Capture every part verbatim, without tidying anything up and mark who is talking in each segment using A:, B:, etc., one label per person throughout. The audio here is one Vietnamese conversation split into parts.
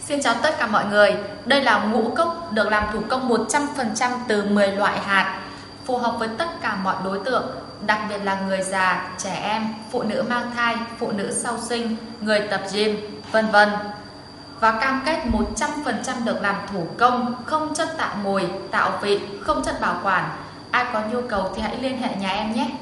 A: Xin chào tất cả mọi người. Đây là ngũ cốc được làm thủ công một trăm phần trăm từ mười loại hạt, phù hợp với tất cả mọi đối tượng, đặc biệt là người già, trẻ em, phụ nữ mang thai, phụ nữ sau sinh, người tập gym, vân vân. Và cam kết một trăm phần trăm được làm thủ công, không chất tạo mùi, tạo vị, không chất bảo quản. Ai có nhu cầu thì hãy liên hệ nhà em nhé.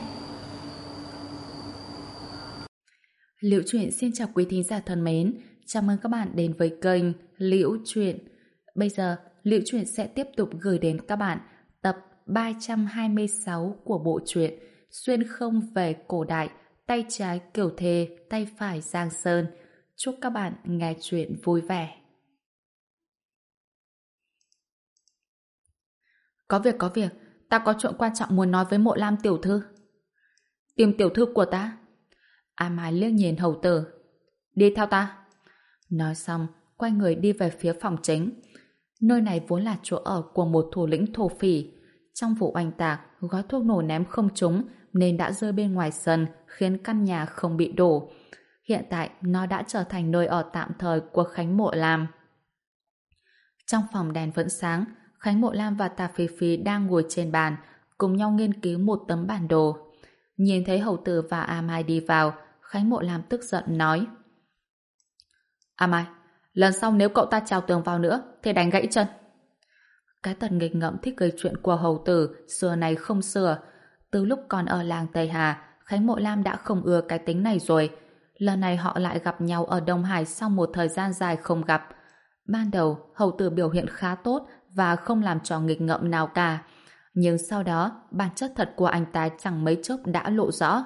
B: Liễu Chuyện xin chào quý thính giả thân mến. Chào mừng các bạn đến với kênh Liễu Chuyện. Bây giờ, Liễu Chuyện sẽ tiếp tục gửi đến các bạn tập ba trăm hai mươi sáu của bộ truyện Xuyên không về cổ đại, tay trái Kiều Thề, tay phải Giang Sơn. Chúc các bạn nghe chuyện vui vẻ. Có việc có việc, ta có chuyện quan trọng muốn nói với Mộ Lam tiểu thư. Tìm tiểu thư của ta. A Mai liếc nhìn hầu tử. Đi theo ta. Nói xong, quay người đi về phía phòng chính. Nơi này vốn là chỗ ở của một thủ lĩnh thổ phỉ. Trong vụ oanh tạc, gói thuốc nổ ném không trúng nên đã rơi bên ngoài sân, khiến căn nhà không bị đổ. Hiện tại, nó đã trở thành nơi ở tạm thời của Khánh Mộ Lam. Trong phòng đèn vẫn sáng, Khánh Mộ Lam và Tà Phi Phi đang ngồi trên bàn, cùng nhau nghiên cứu một tấm bản đồ. Nhìn thấy hầu tử và A Mai đi vào, Khánh Mộ Lam tức giận nói: A Mai, lần sau nếu cậu ta trèo tường vào nữa thì đánh gãy chân. Cái tật nghịch ngợm thích gây chuyện của hầu tử xưa này không sửa. Từ lúc còn ở làng Tây Hà, Khánh Mộ Lam đã không ưa cái tính này rồi. Lần này họ lại gặp nhau ở Đông Hải sau một thời gian dài không gặp. Ban đầu, hầu tử biểu hiện khá tốt và không làm trò nghịch ngợm nào cả. Nhưng sau đó, bản chất thật của anh ta chẳng mấy chốc đã lộ rõ.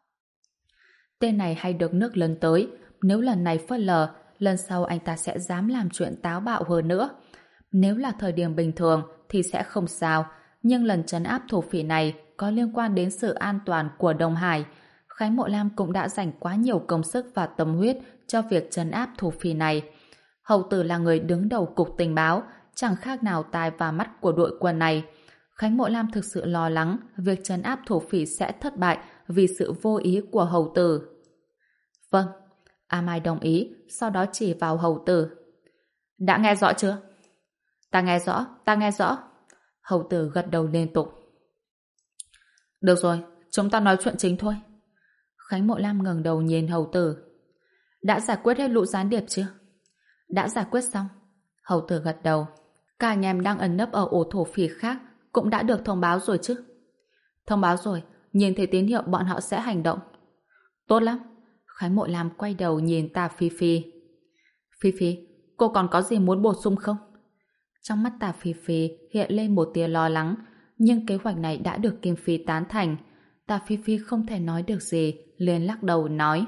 B: Tên này hay được nước lớn tới, nếu lần này phớt lờ, lần sau anh ta sẽ dám làm chuyện táo bạo hơn nữa. Nếu là thời điểm bình thường thì sẽ không sao, nhưng lần trấn áp thổ phỉ này có liên quan đến sự an toàn của Đông Hải. Khánh Mộ Lam cũng đã dành quá nhiều công sức và tâm huyết cho việc trấn áp thổ phỉ này. Hầu tử là người đứng đầu cục tình báo, chẳng khác nào tai và mắt của đội quân này. Khánh Mộ Lam thực sự lo lắng việc trấn áp thổ phỉ sẽ thất bại vì sự vô ý của hầu tử. Vâng. A Mai đồng ý, sau đó chỉ vào hầu tử. Đã nghe rõ chưa? Ta nghe rõ, ta nghe rõ. Hầu tử gật đầu liên tục. Được rồi, chúng ta nói chuyện chính thôi. Khánh Mộ Lam ngẩng đầu nhìn hầu tử. Đã giải quyết hết lũ gián điệp chưa? Đã giải quyết xong. Hầu tử gật đầu. Cả anh em đang ẩn nấp ở ổ thổ phỉ khác cũng đã được thông báo rồi chứ? Thông báo rồi, nhìn thấy tín hiệu bọn họ sẽ hành động. Tốt lắm. Khánh Mộ Lam quay đầu nhìn Tà Phi Phi. Phi Phi, cô còn có gì muốn bổ sung không? Trong mắt Tà Phi Phi hiện lên một tia lo lắng, nhưng kế hoạch này đã được Kim Phi tán thành. Tà Phi Phi không thể nói được gì, liền lắc đầu nói: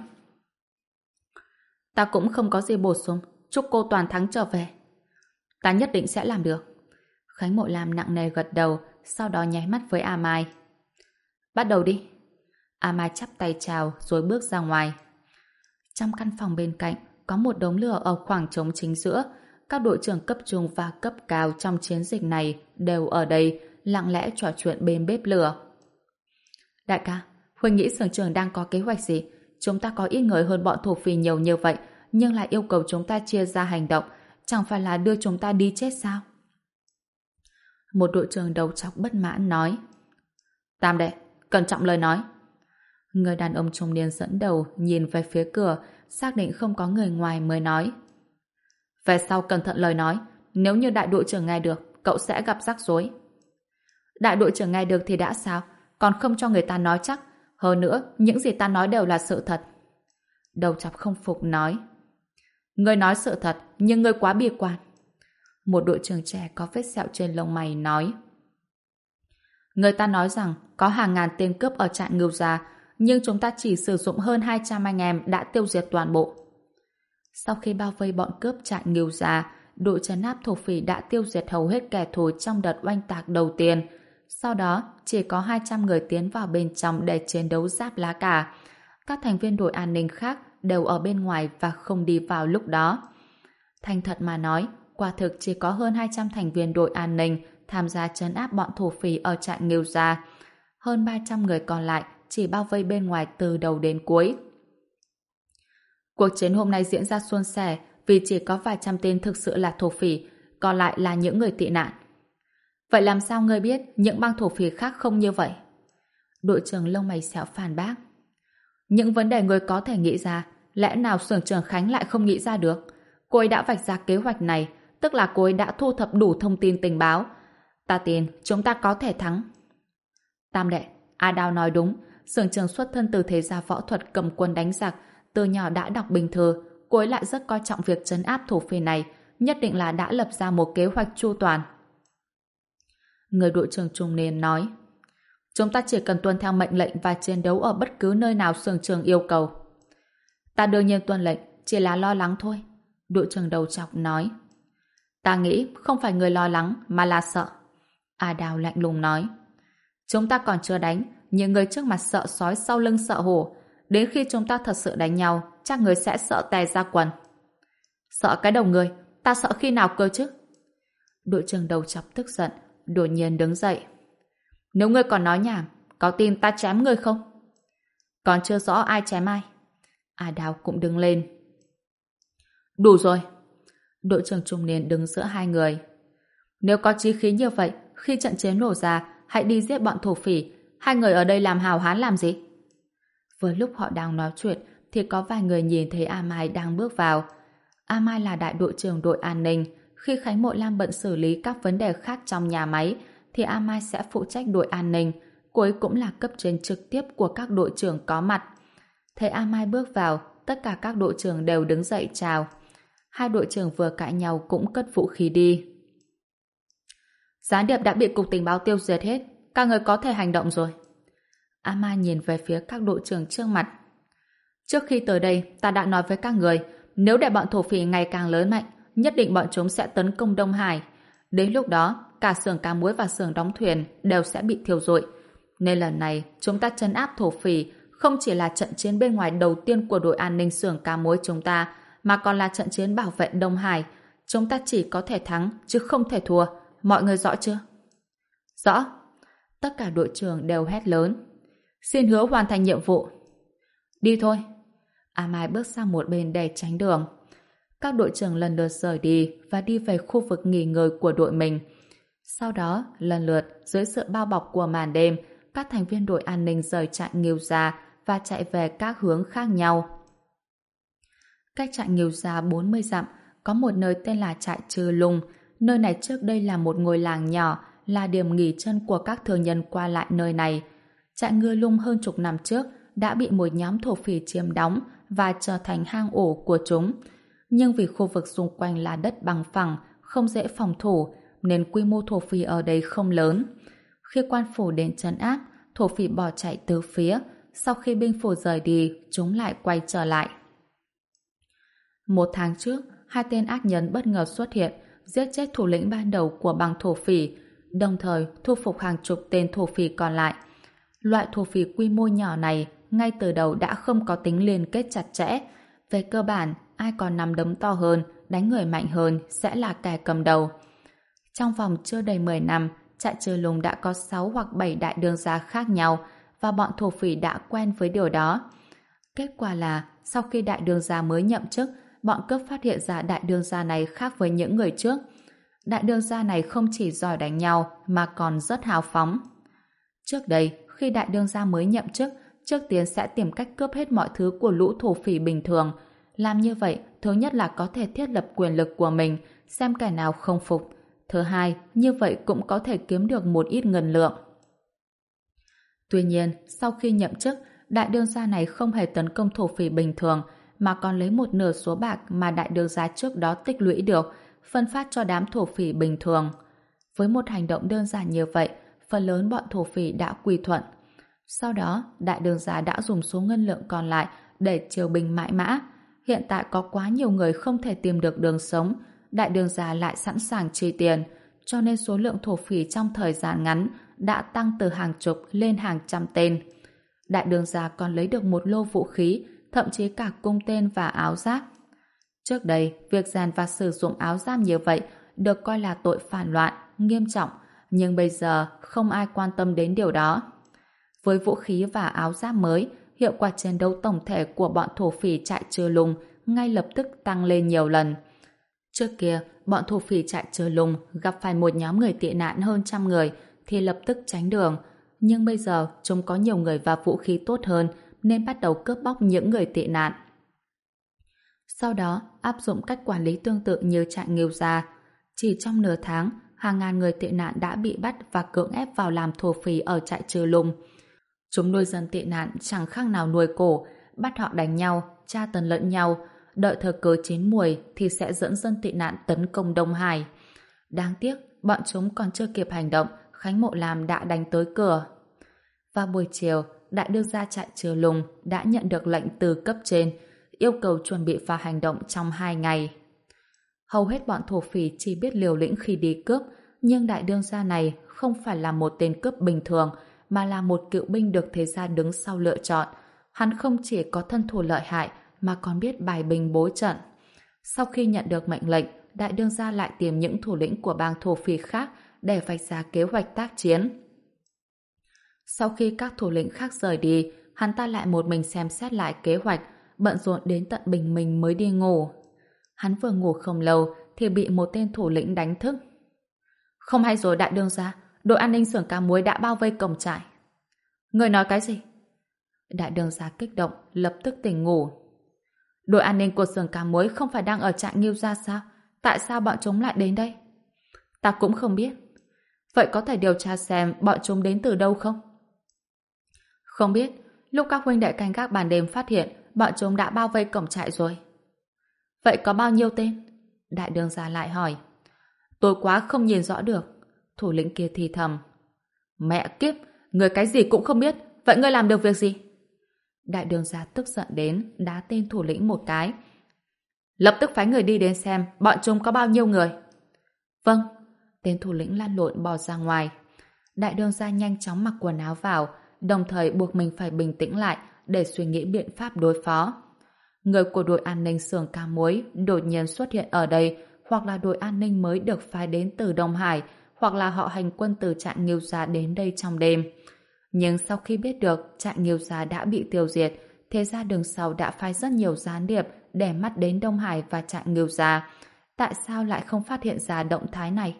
B: Ta cũng không có gì bổ sung, chúc cô toàn thắng trở về. Ta nhất định sẽ làm được. Khánh Mộ Lam nặng nề gật đầu, sau đó nháy mắt với A Mai. Bắt đầu đi. A Mai chắp tay chào rồi bước ra ngoài. Trong căn phòng bên cạnh có một đống lửa ở khoảng trống chính giữa. Các đội trưởng cấp trung và cấp cao trong chiến dịch này đều ở đây lặng lẽ trò chuyện bên bếp lửa. Đại ca, Huỳnh nghĩ xưởng trưởng đang có kế hoạch gì? Chúng ta có ít người hơn bọn thổ phỉ nhiều như vậy, nhưng lại yêu cầu chúng ta chia ra hành động, chẳng phải là đưa chúng ta đi chết sao? Một đội trưởng đầu trọc bất mãn nói. Tam đệ, cẩn trọng lời nói. Người đàn ông trung niên dẫn đầu nhìn về phía cửa, xác định không có người ngoài mới nói. Về sau cẩn thận lời nói, nếu như đại đội trưởng nghe được, cậu sẽ gặp rắc rối. Đại đội trưởng nghe được thì đã sao, còn không cho người ta nói chắc. Hơn nữa, những gì ta nói đều là sự thật. Đầu chọc không phục nói. Ngươi nói sự thật, nhưng ngươi quá bi quan. Một đội trưởng trẻ có vết sẹo trên lông mày nói. Người ta nói rằng có hàng ngàn tên cướp ở trại Ngưu Gia, nhưng chúng ta chỉ sử dụng hơn hai trăm anh em đã tiêu diệt toàn bộ. Sau khi bao vây bọn cướp trại Ngưu Gia, đội trấn áp thổ phỉ đã tiêu diệt hầu hết kẻ thù trong đợt oanh tạc đầu tiên. Sau đó, chỉ có hai trăm người tiến vào bên trong để chiến đấu giáp lá cả. Các thành viên đội an ninh khác đều ở bên ngoài và không đi vào lúc đó. Thành thật mà nói, quả thực chỉ có hơn hai trăm thành viên đội an ninh tham gia trấn áp bọn thổ phỉ ở trại Ngưu Gia. Hơn ba trăm người còn lại chỉ bao vây bên ngoài từ đầu đến cuối. Cuộc chiến hôm nay diễn ra suôn sẻ, vì chỉ có vài trăm tên thực sự là thổ phỉ, còn lại là những người tị nạn. Vậy làm sao ngươi biết những bang thổ phỉ khác không như vậy? Đội trưởng lông mày xẹo phản bác. Những vấn đề ngươi có thể nghĩ ra, lẽ nào xưởng trưởng Khánh lại không nghĩ ra được? Cô ấy đã vạch ra kế hoạch này, tức là cô ấy đã thu thập đủ thông tin tình báo. Ta tin chúng ta có thể thắng. Tam đệ, A Đao nói đúng, xưởng trưởng xuất thân từ thế gia võ thuật cầm quân đánh giặc, từ nhỏ đã đọc bình thư, cô ấy lại rất coi trọng việc trấn áp thổ phỉ này, nhất định là đã lập ra một kế hoạch chu toàn. Người đội trưởng trung niên nói, chúng ta chỉ cần tuân theo mệnh lệnh và chiến đấu ở bất cứ nơi nào xưởng trưởng yêu cầu. Ta đương nhiên tuân lệnh, chỉ là lo lắng thôi. Đội trưởng đầu trọc nói. Ta nghĩ không phải người lo lắng mà là sợ. A Đào lạnh lùng nói. Chúng ta còn chưa đánh, nhưng người trước mặt sợ sói sau lưng sợ hổ. Đến khi chúng ta thật sự đánh nhau, chắc người sẽ sợ tè ra quần. Sợ cái đầu người, ta sợ khi nào cơ chứ? Đội trưởng đầu chọc tức giận, đột nhiên đứng dậy. Nếu ngươi còn nói nhảm, có tin ta chém ngươi không? Còn chưa rõ ai chém ai. A Đào cũng đứng lên. Đủ rồi. Đội trưởng trung niên đứng giữa hai người. Nếu có chí khí như vậy, khi trận chiến nổ ra, hãy đi giết bọn thổ phỉ. Hai người ở đây làm hào hán làm gì? Vừa lúc họ đang nói chuyện, thì có vài người nhìn thấy A Mai đang bước vào. A Mai là đại đội trưởng đội an ninh. Khi Khánh Mộ Lam bận xử lý các vấn đề khác trong nhà máy, thì A Mai sẽ phụ trách đội an ninh. Cô ấy cũng là cấp trên trực tiếp của các đội trưởng có mặt. Thấy A Mai bước vào, tất cả các đội trưởng đều đứng dậy chào. Hai đội trưởng vừa cãi nhau cũng cất vũ khí đi. Gián điệp đã bị cục tình báo tiêu diệt hết, các người có thể hành động rồi. A Mai nhìn về phía các đội trưởng trước mặt. Trước khi tới đây, ta đã nói với các người, nếu để bọn thổ phỉ ngày càng lớn mạnh, nhất định bọn chúng sẽ tấn công Đông Hải. Đến lúc đó, cả xưởng cá muối và xưởng đóng thuyền đều sẽ bị thiêu rụi. Nên lần này, chúng ta trấn áp thổ phỉ không chỉ là trận chiến bên ngoài đầu tiên của đội an ninh xưởng cá muối chúng ta, mà còn là trận chiến bảo vệ Đông Hải. Chúng ta chỉ có thể thắng, chứ không thể thua. Mọi người rõ chưa? Rõ. Tất cả đội trưởng đều hét lớn. Xin hứa hoàn thành nhiệm vụ. Đi thôi. A Mai bước sang một bên để tránh đường. Các đội trưởng lần lượt rời đi và đi về khu vực nghỉ ngơi của đội mình. Sau đó, lần lượt, dưới sự bao bọc của màn đêm, các thành viên đội an ninh rời trại Nghiêu Gia và chạy về các hướng khác nhau. Cách trại Nghiêu Gia bốn mươi dặm, có một nơi tên là trại Trư Lung. Nơi này trước đây là một ngôi làng nhỏ, là điểm nghỉ chân của các thương nhân qua lại nơi này. Trại Ngư Lung hơn chục năm trước đã bị một nhóm thổ phỉ chiếm đóng và trở thành hang ổ của chúng. Nhưng vì khu vực xung quanh là đất bằng phẳng, không dễ phòng thủ, nên quy mô thổ phỉ ở đây không lớn. Khi quan phủ đến trấn áp, thổ phỉ bỏ chạy từ phía. Sau khi binh phủ rời đi, chúng lại quay trở lại. Một tháng trước, hai tên ác nhân bất ngờ xuất hiện, giết chết thủ lĩnh ban đầu của băng thổ phỉ, đồng thời thu phục hàng chục tên thổ phỉ còn lại. Loại thổ phỉ quy mô nhỏ này ngay từ đầu đã không có tính liên kết chặt chẽ. Về cơ bản, ai còn nắm đấm to hơn, đánh người mạnh hơn sẽ là kẻ cầm đầu. Trong vòng chưa đầy mười năm, trại Trư Lung đã có sáu hoặc bảy đại đương gia khác nhau và bọn thổ phỉ đã quen với điều đó. Kết quả là, sau khi đại đương gia mới nhậm chức, bọn cướp phát hiện ra đại đương gia này khác với những người trước. Đại đương gia này không chỉ giỏi đánh nhau mà còn rất hào phóng. Trước đây, khi đại đương gia mới nhậm chức, trước tiên sẽ tìm cách cướp hết mọi thứ của lũ thổ phỉ bình thường. Làm như vậy, thứ nhất là có thể thiết lập quyền lực của mình, xem kẻ nào không phục. Thứ hai, như vậy cũng có thể kiếm được một ít ngân lượng. Tuy nhiên, sau khi nhậm chức, đại đương gia này không hề tấn công thổ phỉ bình thường, mà còn lấy một nửa số bạc mà đại đương gia trước đó tích lũy được, phân phát cho đám thổ phỉ bình thường. Với một hành động đơn giản như vậy, phần lớn bọn thổ phỉ đã quy thuận. Sau đó, đại đương gia đã dùng số ngân lượng còn lại để chiêu binh mãi mã. Hiện tại có quá nhiều người không thể tìm được đường sống, đại đương gia lại sẵn sàng chi tiền, cho nên số lượng thổ phỉ trong thời gian ngắn đã tăng từ hàng chục lên hàng trăm tên. Đại đương gia còn lấy được một lô vũ khí, thậm chí cả cung tên và áo giáp. Trước đây, việc dàn và sử dụng áo giáp như vậy được coi là tội phản loạn, nghiêm trọng, nhưng bây giờ không ai quan tâm đến điều đó. Với vũ khí và áo giáp mới, hiệu quả chiến đấu tổng thể của bọn thổ phỉ trại Trư Lung ngay lập tức tăng lên nhiều lần. Trước kia, bọn thổ phỉ trại Chơ Lung gặp phải một nhóm người tị nạn hơn trăm người thì lập tức tránh đường. Nhưng bây giờ, chúng có nhiều người và vũ khí tốt hơn nên bắt đầu cướp bóc những người tị nạn. Sau đó, áp dụng cách quản lý tương tự như trại Ngưu Gia. Chỉ trong nửa tháng, hàng ngàn người tị nạn đã bị bắt và cưỡng ép vào làm thổ phỉ ở trại Chơ Lung. Chúng nuôi dân tị nạn chẳng khác nào nuôi cổ, bắt họ đánh nhau, tra tấn lẫn nhau, đợi thời cơ chín muồi thì sẽ dẫn dân tị nạn tấn công Đông Hải. Đáng tiếc, bọn chúng còn chưa kịp hành động, Khánh Mộ Lam đã đánh tới cửa. Vào buổi chiều, đại đương gia trại Chơ Lung đã nhận được lệnh từ cấp trên, yêu cầu chuẩn bị vào hành động trong hai ngày. Hầu hết bọn thổ phỉ chỉ biết liều lĩnh khi đi cướp, nhưng đại đương gia này không phải là một tên cướp bình thường, mà là một cựu binh được thế gia đứng sau lựa chọn. Hắn không chỉ có thân thủ lợi hại, mà còn biết bài binh bố trận. Sau khi nhận được mệnh lệnh, đại đương gia lại tìm những thủ lĩnh của bang thổ phỉ khác để vạch ra kế hoạch tác chiến. Sau khi các thủ lĩnh khác rời đi, hắn ta lại một mình xem xét lại kế hoạch, bận rộn đến tận bình minh mới đi ngủ. Hắn vừa ngủ không lâu thì bị một tên thủ lĩnh đánh thức. Không hay rồi đại đương gia, đội an ninh xưởng cá muối đã bao vây cổng trại. Người nói cái gì? Đại đương gia kích động, lập tức tỉnh ngủ. Đội an ninh của xưởng cá muối không phải đang ở trại Ngưu Gia sao? Tại sao bọn chúng lại đến đây? Ta cũng không biết. Vậy có thể điều tra xem bọn chúng đến từ đâu không? Không biết. Lúc các huynh đệ canh gác ban đêm phát hiện bọn chúng đã bao vây cổng trại rồi. Vậy có bao nhiêu tên? Đại đương gia lại hỏi. Tôi quá không nhìn rõ được. Thủ lĩnh kia thì thầm. Mẹ kiếp, người cái gì cũng không biết. Vậy ngươi làm được việc gì? Đại đương gia tức giận đến đá tên thủ lĩnh một cái. Lập tức phái người đi đến xem bọn chúng có bao nhiêu người. Vâng. Tên thủ lĩnh lăn lộn bò ra ngoài. Đại đương gia nhanh chóng mặc quần áo vào, đồng thời buộc mình phải bình tĩnh lại để suy nghĩ biện pháp đối phó. Người của đội an ninh xưởng cá muối đột nhiên xuất hiện ở đây, hoặc là đội an ninh mới được phái đến từ Đông Hải, hoặc là họ hành quân từ trại Ngưu Gia đến đây trong đêm. Nhưng sau khi biết được trại Ngưu Gia đã bị tiêu diệt, thế ra đường sau đã phái rất nhiều gián điệp để mắt đến Đông Hải và trại Ngưu Gia. Tại sao lại không phát hiện ra động thái này?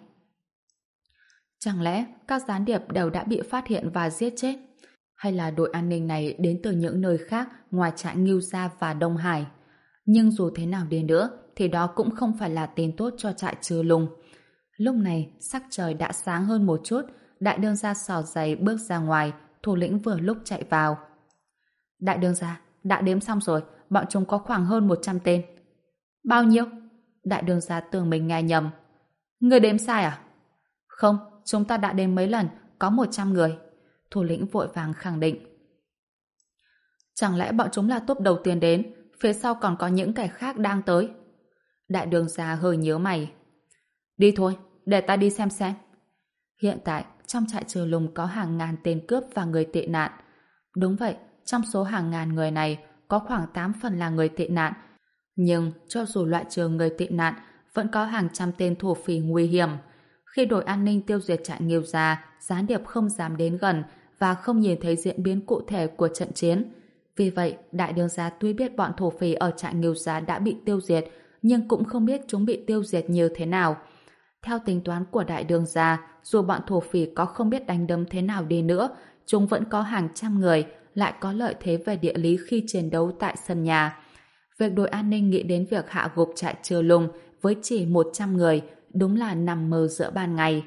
B: Chẳng lẽ các gián điệp đều đã bị phát hiện và giết chết? Hay là đội an ninh này đến từ những nơi khác ngoài trại Ngưu Gia và Đông Hải? Nhưng dù thế nào đi nữa thì đó cũng không phải là tin tốt cho trại Chơ Lung. Lúc này sắc trời đã sáng hơn một chút, đại đương gia xỏ giày bước ra ngoài, thủ lĩnh vừa lúc chạy vào. Đại đương gia, đã đếm xong rồi, bọn chúng có khoảng hơn một trăm tên. Bao nhiêu? Đại đương gia tưởng mình nghe nhầm. Người đếm sai à? Không, chúng ta đã đếm mấy lần, có một trăm người. Thủ lĩnh vội vàng khẳng định. Chẳng lẽ bọn chúng là tốp đầu tiên đến, phía sau còn có những kẻ khác đang tới? Đại đương gia hơi nhíu mày. Đi thôi, để ta đi xem xem. Hiện tại, trong trại Chơ Lung có hàng ngàn tên cướp và người tị nạn. Đúng vậy, trong số hàng ngàn người này, có khoảng tám phần là người tị nạn. Nhưng, cho dù loại trừ người tị nạn, vẫn có hàng trăm tên thổ phỉ nguy hiểm. Khi đội an ninh tiêu diệt trại Ngưu Gia, gián điệp không dám đến gần và không nhìn thấy diễn biến cụ thể của trận chiến. Vì vậy, đại đương gia tuy biết bọn thổ phỉ ở trại Ngưu Gia đã bị tiêu diệt, nhưng cũng không biết chúng bị tiêu diệt như thế nào. Theo tính toán của đại đương gia, dù bọn thổ phỉ có không biết đánh đấm thế nào đi nữa, chúng vẫn có hàng trăm người, lại có lợi thế về địa lý khi chiến đấu tại sân nhà. Việc đội an ninh nghĩ đến việc hạ gục trại Chơ Lung với chỉ một trăm người đúng là nằm mơ giữa ban ngày.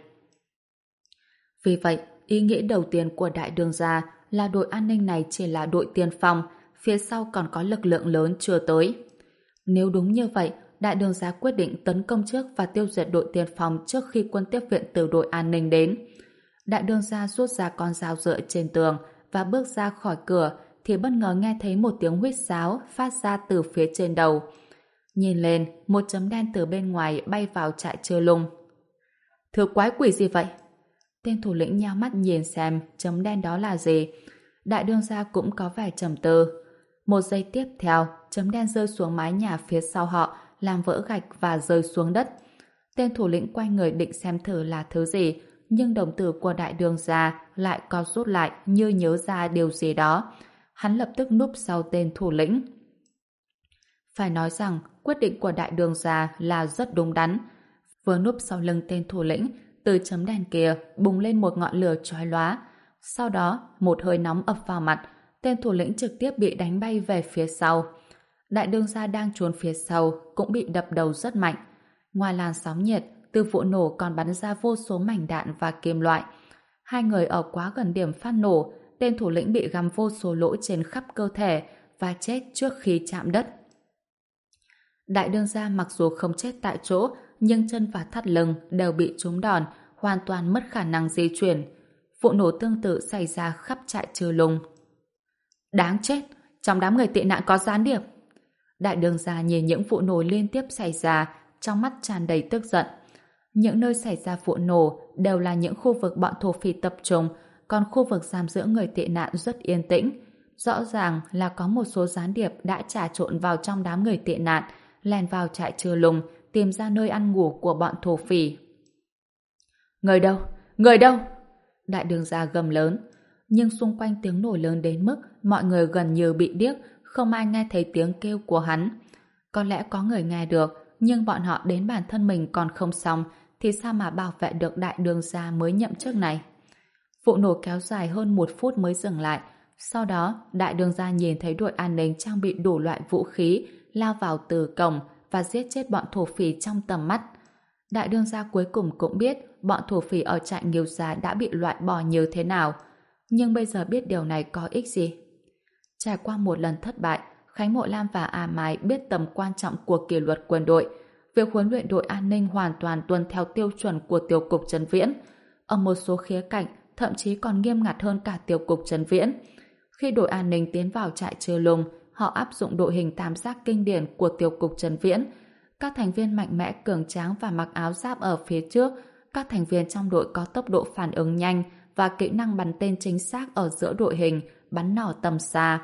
B: Vì vậy, ý nghĩ đầu tiên của đại đương gia là đội an ninh này chỉ là đội tiên phong, phía sau còn có lực lượng lớn chưa tới. Nếu đúng như vậy, đại đương gia quyết định tấn công trước và tiêu diệt đội tiên phong trước khi quân tiếp viện từ đội an ninh đến. Đại đương gia rút ra con dao dựa trên tường và bước ra khỏi cửa thì bất ngờ nghe thấy một tiếng huýt sáo phát ra từ phía trên đầu. Nhìn lên, một chấm đen từ bên ngoài bay vào trại Chơ Lung. Thứ quái quỷ gì vậy? Tên thủ lĩnh nhao mắt nhìn xem chấm đen đó là gì. Đại đương gia cũng có vẻ trầm tư. Một giây tiếp theo, chấm đen rơi xuống mái nhà phía sau họ, làm vỡ gạch và rơi xuống đất. Tên thủ lĩnh quay người định xem thử là thứ gì, nhưng đồng tử của đại đương gia lại co rút lại như nhớ ra điều gì đó. Hắn lập tức núp sau tên thủ lĩnh. Phải nói rằng quyết định của đại đường gia là rất đúng đắn. Vừa núp sau lưng tên thủ lĩnh, từ chấm đèn kia bùng lên một ngọn lửa chói lóa. Sau đó, một hơi nóng ập vào mặt, tên thủ lĩnh trực tiếp bị đánh bay về phía sau. Đại đương gia đang trốn phía sau cũng bị đập đầu rất mạnh. Ngoài làn sóng nhiệt, từ vụ nổ còn bắn ra vô số mảnh đạn và kim loại. Hai người ở quá gần điểm phát nổ, tên thủ lĩnh bị găm vô số lỗ trên khắp cơ thể và chết trước khi chạm đất. Đại đương gia mặc dù không chết tại chỗ, nhưng chân và thắt lưng đều bị trúng đòn, hoàn toàn mất khả năng di chuyển. Vụ nổ tương tự xảy ra khắp trại Trừ Lùng. Đáng chết! Trong đám người tị nạn có gián điệp! Đại đương gia nhìn những vụ nổ liên tiếp xảy ra, trong mắt tràn đầy tức giận. Những nơi xảy ra vụ nổ đều là những khu vực bọn thổ phỉ tập trung, còn khu vực giam giữ người tị nạn rất yên tĩnh. Rõ ràng là có một số gián điệp đã trà trộn vào trong đám người tị nạn, lèn vào trại Trừ Lùng, tìm ra nơi ăn ngủ của bọn thổ phỉ. Người đâu? Người đâu? Đại đương gia gầm lớn. Nhưng xung quanh tiếng nổ lớn đến mức mọi người gần như bị điếc, không ai nghe thấy tiếng kêu của hắn. Có lẽ có người nghe được, nhưng bọn họ đến bản thân mình còn không xong, thì sao mà bảo vệ được đại đương gia mới nhậm chức này? Vụ nổ kéo dài hơn một phút mới dừng lại. Sau đó, đại đương gia nhìn thấy đội an ninh trang bị đủ loại vũ khí, lao vào từ cổng và giết chết bọn thổ phỉ trong tầm mắt. Đại đương gia cuối cùng cũng biết bọn thổ phỉ ở trại Nghiêu Gia đã bị loại bỏ như thế nào. Nhưng bây giờ biết điều này có ích gì? Trải qua một lần thất bại, Khánh Mộ Lam và A Mai biết tầm quan trọng của kỷ luật quân đội. Việc huấn luyện đội an ninh hoàn toàn tuân theo tiêu chuẩn của Tiểu cục Trấn Viễn. Ở một số khía cạnh, thậm chí còn nghiêm ngặt hơn cả Tiểu cục Trấn Viễn. Khi đội an ninh tiến vào trại Trừ Lùng, họ áp dụng đội hình tam giác kinh điển của Tiểu cục Trấn Viễn. Các thành viên mạnh mẽ, cường tráng và mặc áo giáp ở phía trước. Các thành viên trong đội có tốc độ phản ứng nhanh và kỹ năng bắn tên chính xác ở giữa đội hình, bắn nỏ tầm xa.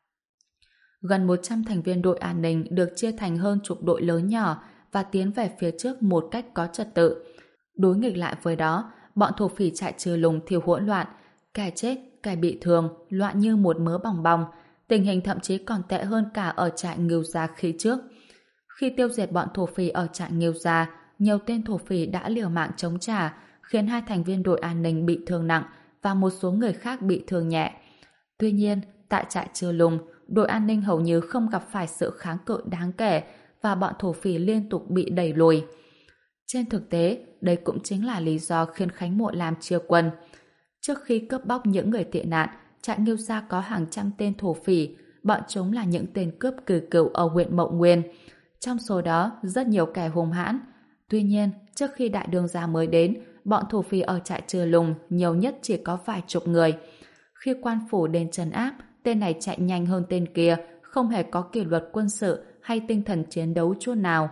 B: Gần một trăm thành viên đội an ninh được chia thành hơn chục đội lớn nhỏ và tiến về phía trước một cách có trật tự. Đối nghịch lại với đó, bọn thổ phỉ trại Trừ Lùng thì hỗn loạn, kẻ chết, kẻ bị thương, loạn như một mớ bòng bong. Tình hình thậm chí còn tệ hơn cả ở trại Nghiêu Gia khi trước. Khi tiêu diệt bọn thổ phỉ ở trại Nghiêu Gia, nhiều tên thổ phỉ đã liều mạng chống trả, khiến hai thành viên đội an ninh bị thương nặng và một số người khác bị thương nhẹ. Tuy nhiên, tại trại Trừ Lùng, đội an ninh hầu như không gặp phải sự kháng cự đáng kể và bọn thổ phỉ liên tục bị đẩy lùi. Trên thực tế, đây cũng chính là lý do khiến Khánh Mộ Lam chia quân. Trước khi cướp bóc những người tị nạn, trại Nghiêu Gia có hàng trăm tên thổ phỉ, bọn chúng là những tên cướp cừu cựu ở huyện Mộng Nguyên. Trong số đó, rất nhiều kẻ hung hãn. Tuy nhiên, trước khi đại đương gia mới đến, bọn thổ phỉ ở trại Trừ Lùng nhiều nhất chỉ có vài chục người. Khi quan phủ đến trấn áp, tên này chạy nhanh hơn tên kia, không hề có kỷ luật quân sự hay tinh thần chiến đấu chút nào.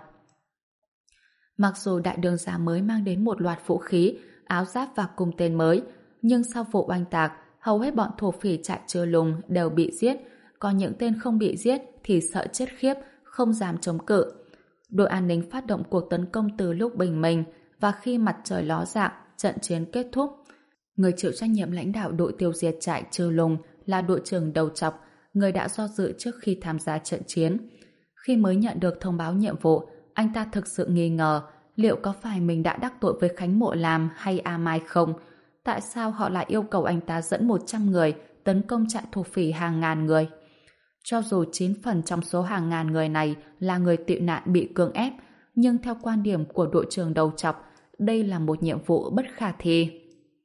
B: Mặc dù đại đương gia mới mang đến một loạt vũ khí, áo giáp và cung tên mới, nhưng sau vụ oanh tạc, hầu hết bọn thổ phỉ trại Trừ Lùng đều bị giết, còn những tên không bị giết thì sợ chết khiếp, không dám chống cự. Đội an ninh phát động cuộc tấn công từ lúc bình minh và khi mặt trời ló dạng, trận chiến kết thúc. Người chịu trách nhiệm lãnh đạo đội tiêu diệt trại Trừ Lùng là đội trưởng Đầu Chọc, người đã do dự trước khi tham gia trận chiến. Khi mới nhận được thông báo nhiệm vụ, anh ta thực sự nghi ngờ liệu có phải mình đã đắc tội với Khánh Mộ Lam hay A Mai không? Tại sao họ lại yêu cầu anh ta dẫn một trăm người tấn công trại thổ phỉ hàng ngàn người? Cho dù chín phần trong số hàng ngàn người này là người tị nạn bị cưỡng ép, nhưng theo quan điểm của đội trưởng Đầu Chọc, đây là một nhiệm vụ bất khả thi.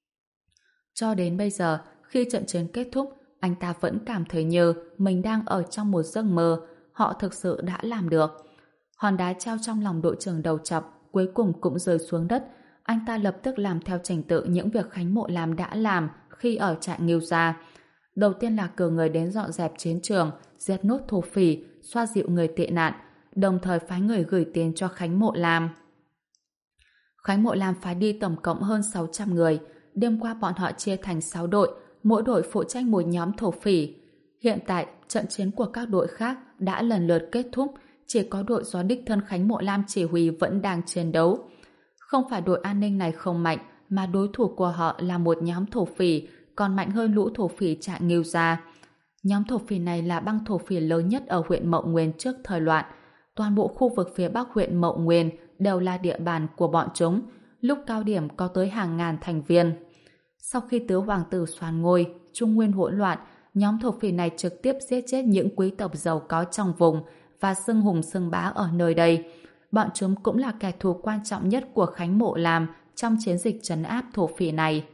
B: Cho đến bây giờ, khi trận chiến kết thúc, anh ta vẫn cảm thấy như mình đang ở trong một giấc mơ. Họ thực sự đã làm được. Hòn đá treo trong lòng đội trưởng Đầu Chọc cuối cùng cũng rơi xuống đất. Anh ta lập tức làm theo trình tự những việc Khánh Mộ Lam đã làm khi ở trại Nghiêu Gia. Đầu tiên là cử người đến dọn dẹp chiến trường, giết nốt thổ phỉ, xoa dịu người tị nạn, đồng thời phái người gửi tiền cho Khánh Mộ Lam. Khánh Mộ Lam phái đi tổng cộng hơn sáu trăm người. Đêm qua bọn họ chia thành sáu đội, mỗi đội phụ trách một nhóm thổ phỉ. Hiện tại, trận chiến của các đội khác đã lần lượt kết thúc, chỉ có đội do đích thân Khánh Mộ Lam chỉ huy vẫn đang chiến đấu. Không phải đội an ninh này không mạnh, mà đối thủ của họ là một nhóm thổ phỉ, còn mạnh hơn lũ thổ phỉ trại Nghiêu Gia. Nhóm thổ phỉ này là băng thổ phỉ lớn nhất ở huyện Mộng Nguyên trước thời loạn. Toàn bộ khu vực phía bắc huyện Mậu Nguyên đều là địa bàn của bọn chúng, lúc cao điểm có tới hàng ngàn thành viên. Sau khi tứ hoàng tử soàn ngôi, Trung Nguyên hỗn loạn, nhóm thổ phỉ này trực tiếp giết chết những quý tộc giàu có trong vùng và xưng hùng xưng bá ở nơi đây. Bọn chúng cũng là kẻ thù quan trọng nhất của Khánh Mộ Lam trong chiến dịch trấn áp thổ phỉ này.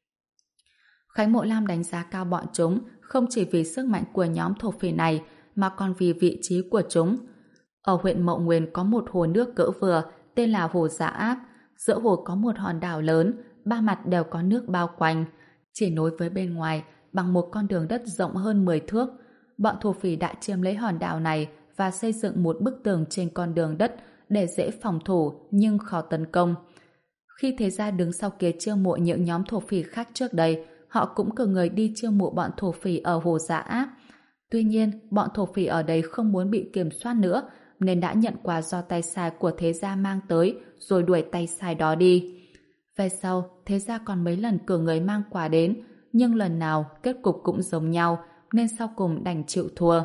B: Khánh Mộ Lam đánh giá cao bọn chúng không chỉ vì sức mạnh của nhóm thổ phỉ này mà còn vì vị trí của chúng. Ở huyện Mậu Nguyên có một hồ nước cỡ vừa tên là Hồ Dạ Áp. Giữa hồ có một hòn đảo lớn, ba mặt đều có nước bao quanh, chỉ nối với bên ngoài bằng một con đường đất rộng hơn mười thước. Bọn thổ phỉ đã chiếm lấy hòn đảo này và xây dựng một bức tường trên con đường đất để dễ phòng thủ nhưng khó tấn công. Khi thế gia đứng sau kia chiêu mộ những nhóm thổ phỉ khác trước đây, họ cũng cử người đi chiêu mộ bọn thổ phỉ ở Hồ Dạ Áp. Tuy nhiên, bọn thổ phỉ ở đây không muốn bị kiểm soát nữa, nên đã nhận quà do tay sai của thế gia mang tới rồi đuổi tay sai đó đi. Về sau, thế gia còn mấy lần cử người mang quà đến, nhưng lần nào kết cục cũng giống nhau, nên sau cùng đành chịu thua.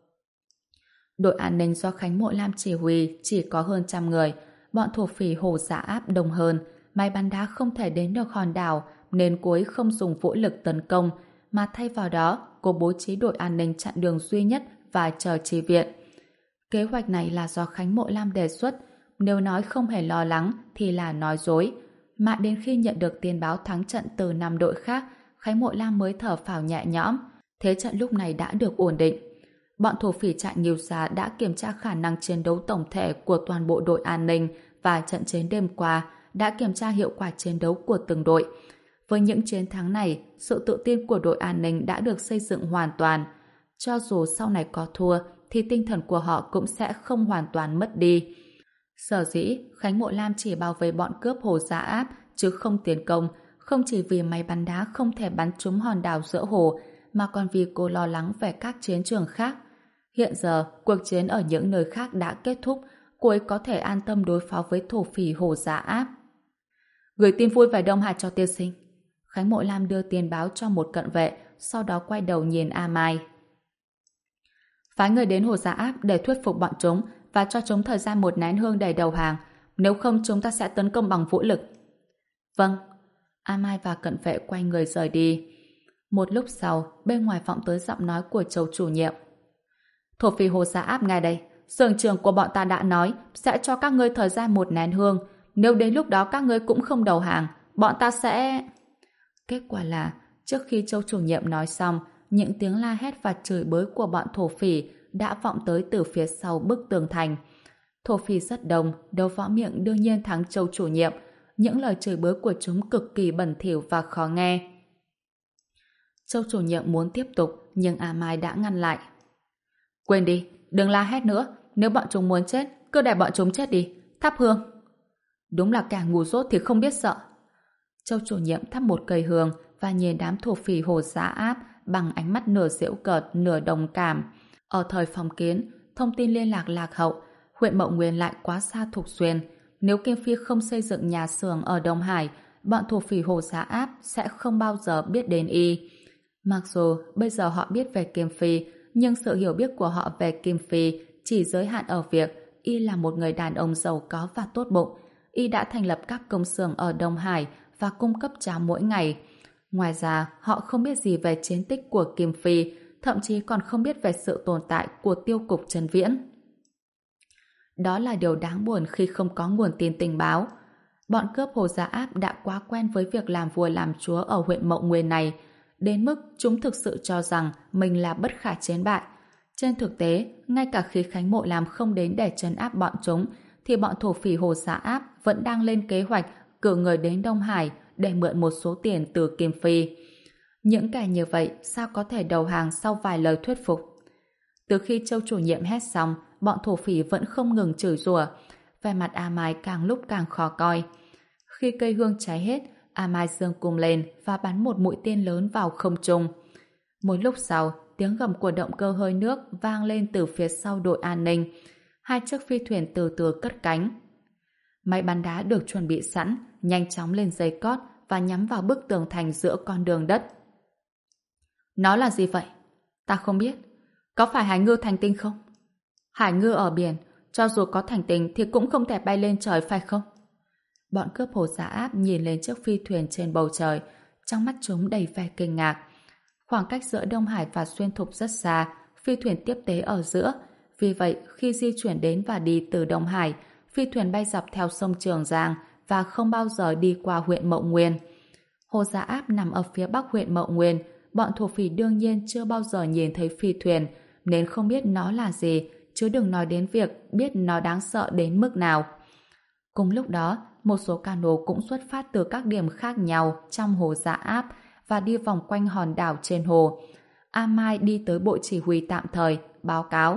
B: Đội an ninh do Khánh Mộ Lam chỉ huy chỉ có hơn trăm người, bọn thổ phỉ Hồ Dạ Áp đông hơn, máy bắn đá không thể đến được hòn đảo nên cô ấy không dùng vũ lực tấn công, mà thay vào đó cô bố trí đội an ninh chặn đường duy nhất và chờ chi viện. Kế hoạch này là do Khánh Mộ Lam đề xuất, nếu nói không hề lo lắng thì là nói dối. Mà đến khi nhận được tin báo thắng trận từ năm đội khác, Khánh Mộ Lam mới thở phào nhẹ nhõm. Thế trận lúc này đã được ổn định. Bọn thổ phỉ trại Nghiêu Xá đã kiểm tra khả năng chiến đấu tổng thể của toàn bộ đội an ninh và trận chiến đêm qua đã kiểm tra hiệu quả chiến đấu của từng đội. Với những chiến thắng này, sự tự tin của đội an ninh đã được xây dựng hoàn toàn. Cho dù sau này có thua, thì tinh thần của họ cũng sẽ không hoàn toàn mất đi. Sở dĩ, Khánh Mộ Lam chỉ bảo vệ bọn cướp Hồ Dạ Áp, chứ không tiến công, không chỉ vì máy bắn đá không thể bắn trúng hòn đảo giữa hồ, mà còn vì cô lo lắng về các chiến trường khác. Hiện giờ, cuộc chiến ở những nơi khác đã kết thúc, cô ấy có thể an tâm đối phó với thổ phỉ Hồ Dạ Áp. Gửi tin vui về Đông Hải cho tiên sinh. Khánh Mộ Lam đưa tin báo cho một cận vệ, sau đó quay đầu nhìn A Mai. Phái người đến Hồ Dạ Áp để thuyết phục bọn chúng và cho chúng thời gian một nén hương để đầu hàng, nếu không chúng ta sẽ tấn công bằng vũ lực. Vâng. A Mai và cận vệ quay người rời đi. Một lúc sau, bên ngoài vọng tới giọng nói của Châu chủ nhiệm. Thổ phỉ Hồ Dạ Áp ngay đây, xưởng trưởng của bọn ta đã nói sẽ cho các ngươi thời gian một nén hương, nếu đến lúc đó các ngươi cũng không đầu hàng, bọn ta sẽ... Kết quả là, trước khi Châu chủ nhiệm nói xong, những tiếng la hét và chửi bới của bọn thổ phỉ đã vọng tới từ phía sau bức tường thành. Thổ phỉ rất đông, đấu võ miệng đương nhiên thắng Châu chủ nhiệm. Những lời chửi bới của chúng cực kỳ bẩn thỉu và khó nghe. Châu chủ nhiệm muốn tiếp tục, nhưng A Mai đã ngăn lại. Quên đi, đừng la hét nữa. Nếu bọn chúng muốn chết, cứ để bọn chúng chết đi. Thắp hương. Đúng là kẻ ngu dốt thì không biết sợ. Châu chủ nhiệm thắp một cây hương và nhìn đám thổ phỉ Hồ Dạ Áp bằng ánh mắt nửa giễu cợt, nửa đồng cảm. Ở thời phong kiến, thông tin liên lạc lạc hậu, huyện Mậu Nguyên lại quá xa Thục Xuyên. Nếu Kim Phi không xây dựng nhà xưởng ở Đông Hải, bọn thổ phỉ Hồ Dạ Áp sẽ không bao giờ biết đến y. Mặc dù bây giờ họ biết về Kim Phi, nhưng sự hiểu biết của họ về Kim Phi chỉ giới hạn ở việc y là một người đàn ông giàu có và tốt bụng. Y đã thành lập các công xưởng ở Đông Hải và cung cấp cháo mỗi ngày. Ngoài ra, họ không biết gì về chiến tích của Kim Phi, thậm chí còn không biết về sự tồn tại của tiêu cục Trần Viễn. Đó là điều đáng buồn khi không có nguồn tin tình báo. Bọn cướp Hồ Dạ Áp đã quá quen với việc làm vua làm chúa ở huyện Mậu Nguyên này, đến mức chúng thực sự cho rằng mình là bất khả chiến bại. Trên thực tế, ngay cả khi Khánh Mộ Lam không đến để trấn áp bọn chúng, thì bọn thổ phỉ Hồ Dạ Áp vẫn đang lên kế hoạch cử người đến Đông Hải để mượn một số tiền từ Kim Phi. Những kẻ như vậy sao có thể đầu hàng sau vài lời thuyết phục? Từ khi Châu chủ nhiệm hét xong, bọn thổ phỉ vẫn không ngừng chửi rủa. Vẻ mặt A Mai càng lúc càng khó coi. Khi cây hương cháy hết, A Mai giương cung lên và bắn một mũi tên lớn vào không trung. Một lúc sau, tiếng gầm của động cơ hơi nước vang lên từ phía sau đội an ninh. Hai chiếc phi thuyền từ từ cất cánh. Máy bắn đá được chuẩn bị sẵn, nhanh chóng lên dây cót và nhắm vào bức tường thành giữa con đường đất. Nó là gì vậy? Ta không biết. Có phải hải ngư thành tinh không? Hải ngư ở biển, cho dù có thành tình thì cũng không thể bay lên trời phải không? Bọn cướp Hồ Giá Áp nhìn lên chiếc phi thuyền trên bầu trời, trong mắt chúng đầy vẻ kinh ngạc. Khoảng cách giữa Đông Hải và Xuyên Thục rất xa, phi thuyền tiếp tế ở giữa. Vì vậy, khi di chuyển đến và đi từ Đông Hải, phi thuyền bay dọc theo sông Trường Giang và không bao giờ đi qua huyện Mậu Nguyên. Hồ Giá Áp nằm ở phía bắc huyện Mậu Nguyên, bọn thổ phỉ đương nhiên chưa bao giờ nhìn thấy phi thuyền, nên không biết nó là gì, chứ đừng nói đến việc biết nó đáng sợ đến mức nào. Cùng lúc đó, một số cano cũng xuất phát từ các điểm khác nhau trong Hồ Giá Áp và đi vòng quanh hòn đảo trên hồ. A Mai đi tới bộ chỉ huy tạm thời, báo cáo.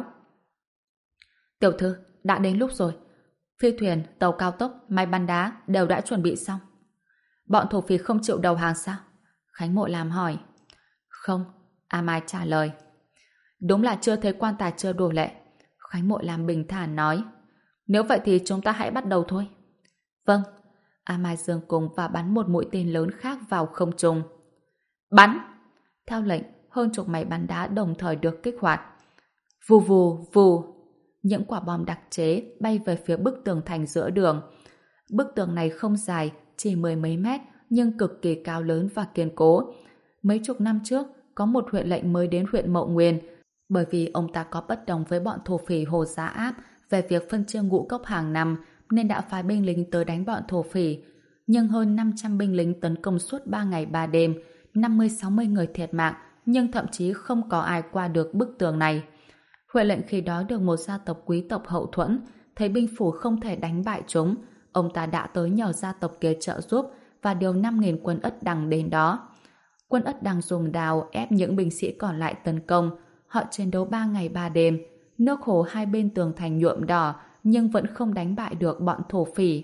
B: Tiểu thư, đã đến lúc rồi. Phi thuyền, tàu cao tốc, máy bắn đá đều đã chuẩn bị xong. Bọn thổ phỉ không chịu đầu hàng sao? Khánh Mộ Lam hỏi. Không, A Mai trả lời. Đúng là chưa thấy quan tài chưa đổ lệ. Khánh Mộ Lam bình thản nói. Nếu vậy thì chúng ta hãy bắt đầu thôi. Vâng. A Mai giương cùng và bắn một mũi tên lớn khác vào không trung. Bắn! Theo lệnh, hơn chục máy bắn đá đồng thời được kích hoạt. Vù vù vù. Những quả bom đặc chế bay về phía bức tường thành giữa đường. Bức tường này không dài, chỉ mười mấy mét, nhưng cực kỳ cao lớn và kiên cố. Mấy chục năm trước, có một huyện lệnh mới đến huyện Mậu Nguyên, bởi vì ông ta có bất đồng với bọn thổ phỉ Hồ Giá Áp về việc phân chia ngũ cốc hàng năm, nên đã phái binh lính tới đánh bọn thổ phỉ. Nhưng hơn năm trăm binh lính tấn công suốt ba ngày ba đêm, năm mươi sáu mươi người thiệt mạng, nhưng thậm chí không có ai qua được bức tường này. Huyện lệnh khi đó được một gia tộc quý tộc hậu thuẫn, thấy binh phủ không thể đánh bại chúng, ông ta đã tới nhờ gia tộc kia trợ giúp và điều năm nghìn quân Ất Đằng đến đó. Quân Ất Đằng dùng đào ép những binh sĩ còn lại tấn công. Họ chiến đấu ba ngày ba đêm. Nước hồ hai bên tường thành nhuộm đỏ, nhưng vẫn không đánh bại được bọn thổ phỉ.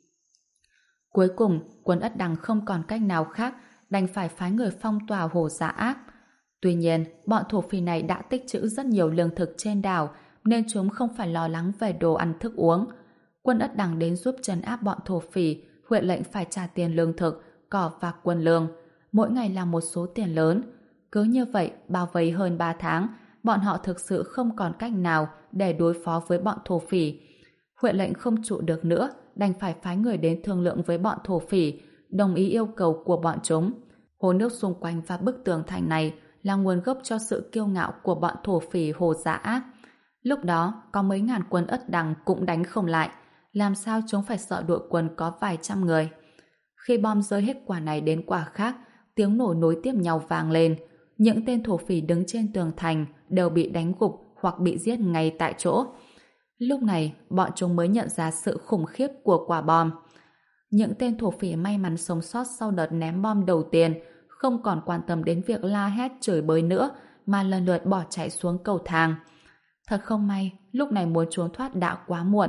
B: Cuối cùng, quân Ất Đằng không còn cách nào khác, đành phải phái người phong tỏa Hồ Giá Áp. Tuy nhiên, bọn thổ phỉ này đã tích trữ rất nhiều lương thực trên đảo, nên chúng không phải lo lắng về đồ ăn thức uống. Quân Ất Đằng đến giúp trấn áp bọn thổ phỉ, huyện lệnh phải trả tiền lương thực, cỏ và quân lương. Mỗi ngày là một số tiền lớn. Cứ như vậy, bao vây hơn ba tháng, bọn họ thực sự không còn cách nào để đối phó với bọn thổ phỉ. Huyện lệnh không trụ được nữa, đành phải phái người đến thương lượng với bọn thổ phỉ, đồng ý yêu cầu của bọn chúng. Hồ nước xung quanh và bức tường thành này là nguồn gốc cho sự kiêu ngạo của bọn thổ phỉ Hồ Giá Áp. Lúc đó, có mấy ngàn quân Ất Đằng cũng đánh không lại. Làm sao chúng phải sợ đội quân có vài trăm người? Khi bom rơi hết quả này đến quả khác, tiếng nổ nối tiếp nhau vang lên. Những tên thổ phỉ đứng trên tường thành đều bị đánh gục hoặc bị giết ngay tại chỗ. Lúc này, bọn chúng mới nhận ra sự khủng khiếp của quả bom. Những tên thổ phỉ may mắn sống sót sau đợt ném bom đầu tiên không còn quan tâm đến việc la hét chửi bới nữa, mà lần lượt bỏ chạy xuống cầu thang. Thật không may, lúc này muốn trốn thoát đã quá muộn.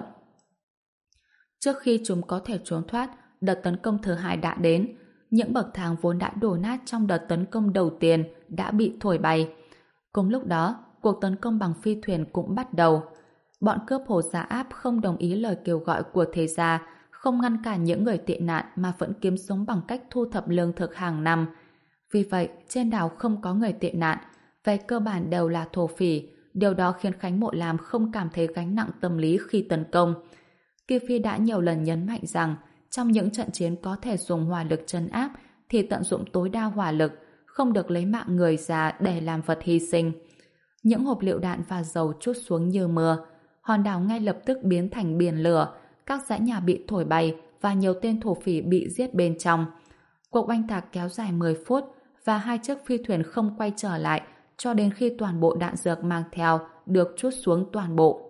B: Trước khi chúng có thể trốn thoát, đợt tấn công thứ hai đã đến. Những bậc thang vốn đã đổ nát trong đợt tấn công đầu tiên đã bị thổi bay. Cùng lúc đó, cuộc tấn công bằng phi thuyền cũng bắt đầu. Bọn cướp Hồ Giá Áp không đồng ý lời kêu gọi của thế gia, không ngăn cản những người tị nạn mà vẫn kiếm sống bằng cách thu thập lương thực hàng năm. Vì vậy, trên đảo không có người tị nạn, về cơ bản đều là thổ phỉ. Điều đó khiến Khánh Mộ Lam không cảm thấy gánh nặng tâm lý khi tấn công. Kiều Phi đã nhiều lần nhấn mạnh rằng trong những trận chiến có thể dùng hỏa lực trấn áp thì tận dụng tối đa hỏa lực, không được lấy mạng người già để làm vật hy sinh. Những hộp lựu đạn và dầu trút xuống như mưa. Hòn đảo ngay lập tức biến thành biển lửa, các dãy nhà bị thổi bay và nhiều tên thổ phỉ bị giết bên trong. Cuộc oanh tạc kéo dài mười phút và hai chiếc phi thuyền không quay trở lại cho đến khi toàn bộ đạn dược mang theo được trút xuống toàn bộ.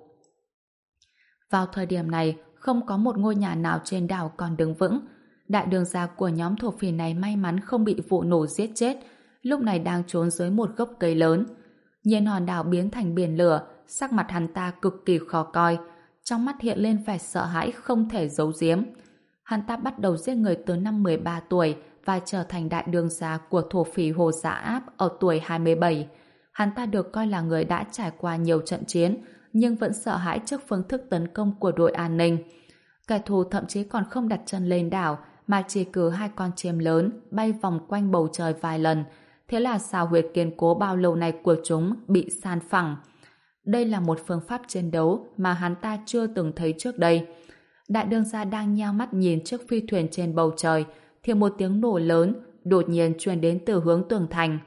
B: Vào thời điểm này, không có một ngôi nhà nào trên đảo còn đứng vững. Đại đường gia của nhóm thổ phỉ này may mắn không bị vụ nổ giết chết, lúc này đang trốn dưới một gốc cây lớn. Nhìn hòn đảo biến thành biển lửa, sắc mặt hắn ta cực kỳ khó coi, trong mắt hiện lên vẻ sợ hãi không thể giấu giếm. Hắn ta bắt đầu giết người từ năm mười ba tuổi và trở thành đại đường gia của thổ phỉ Hồ Giá Áp ở tuổi hai mươi bảy. Hắn ta được coi là người đã trải qua nhiều trận chiến, nhưng vẫn sợ hãi trước phương thức tấn công của đội an ninh. Kẻ thù thậm chí còn không đặt chân lên đảo, mà chỉ cử hai con chim lớn bay vòng quanh bầu trời vài lần. Thế là xào huyệt kiên cố bao lâu nay của chúng bị san phẳng. Đây là một phương pháp chiến đấu mà hắn ta chưa từng thấy trước đây. Đại đương gia đang nheo mắt nhìn chiếc phi thuyền trên bầu trời, thì một tiếng nổ lớn đột nhiên truyền đến từ hướng tường thành.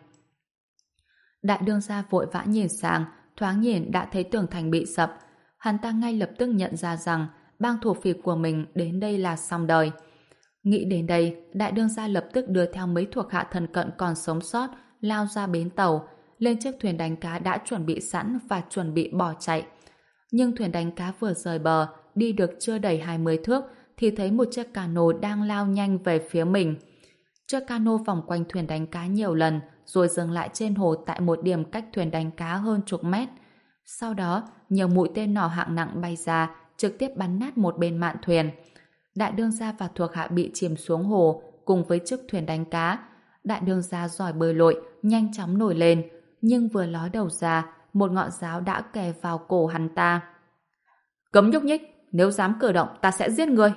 B: Đại đương gia vội vã nhìn sang, thoáng nhìn đã thấy tường thành bị sập. Hắn ta ngay lập tức nhận ra rằng bang thổ phỉ của mình đến đây là xong đời. Nghĩ đến đây, đại đương gia lập tức đưa theo mấy thuộc hạ thân cận còn sống sót lao ra bến tàu, lên chiếc thuyền đánh cá đã chuẩn bị sẵn và chuẩn bị bỏ chạy. Nhưng thuyền đánh cá vừa rời bờ, đi được chưa đầy hai mươi thước, thì thấy một chiếc cano đang lao nhanh về phía mình. Chiếc cano vòng quanh thuyền đánh cá nhiều lần, rồi dừng lại trên hồ tại một điểm cách thuyền đánh cá hơn chục mét. Sau đó, nhiều mũi tên nỏ hạng nặng bay ra, trực tiếp bắn nát một bên mạn thuyền. Đại đương gia và thuộc hạ bị chìm xuống hồ, cùng với chiếc thuyền đánh cá. Đại đương gia giỏi bơi lội, nhanh chóng nổi lên, nhưng vừa ló đầu ra, một ngọn giáo đã kề vào cổ hắn ta. Cấm nhúc nhích, nếu dám cử động ta sẽ giết ngươi.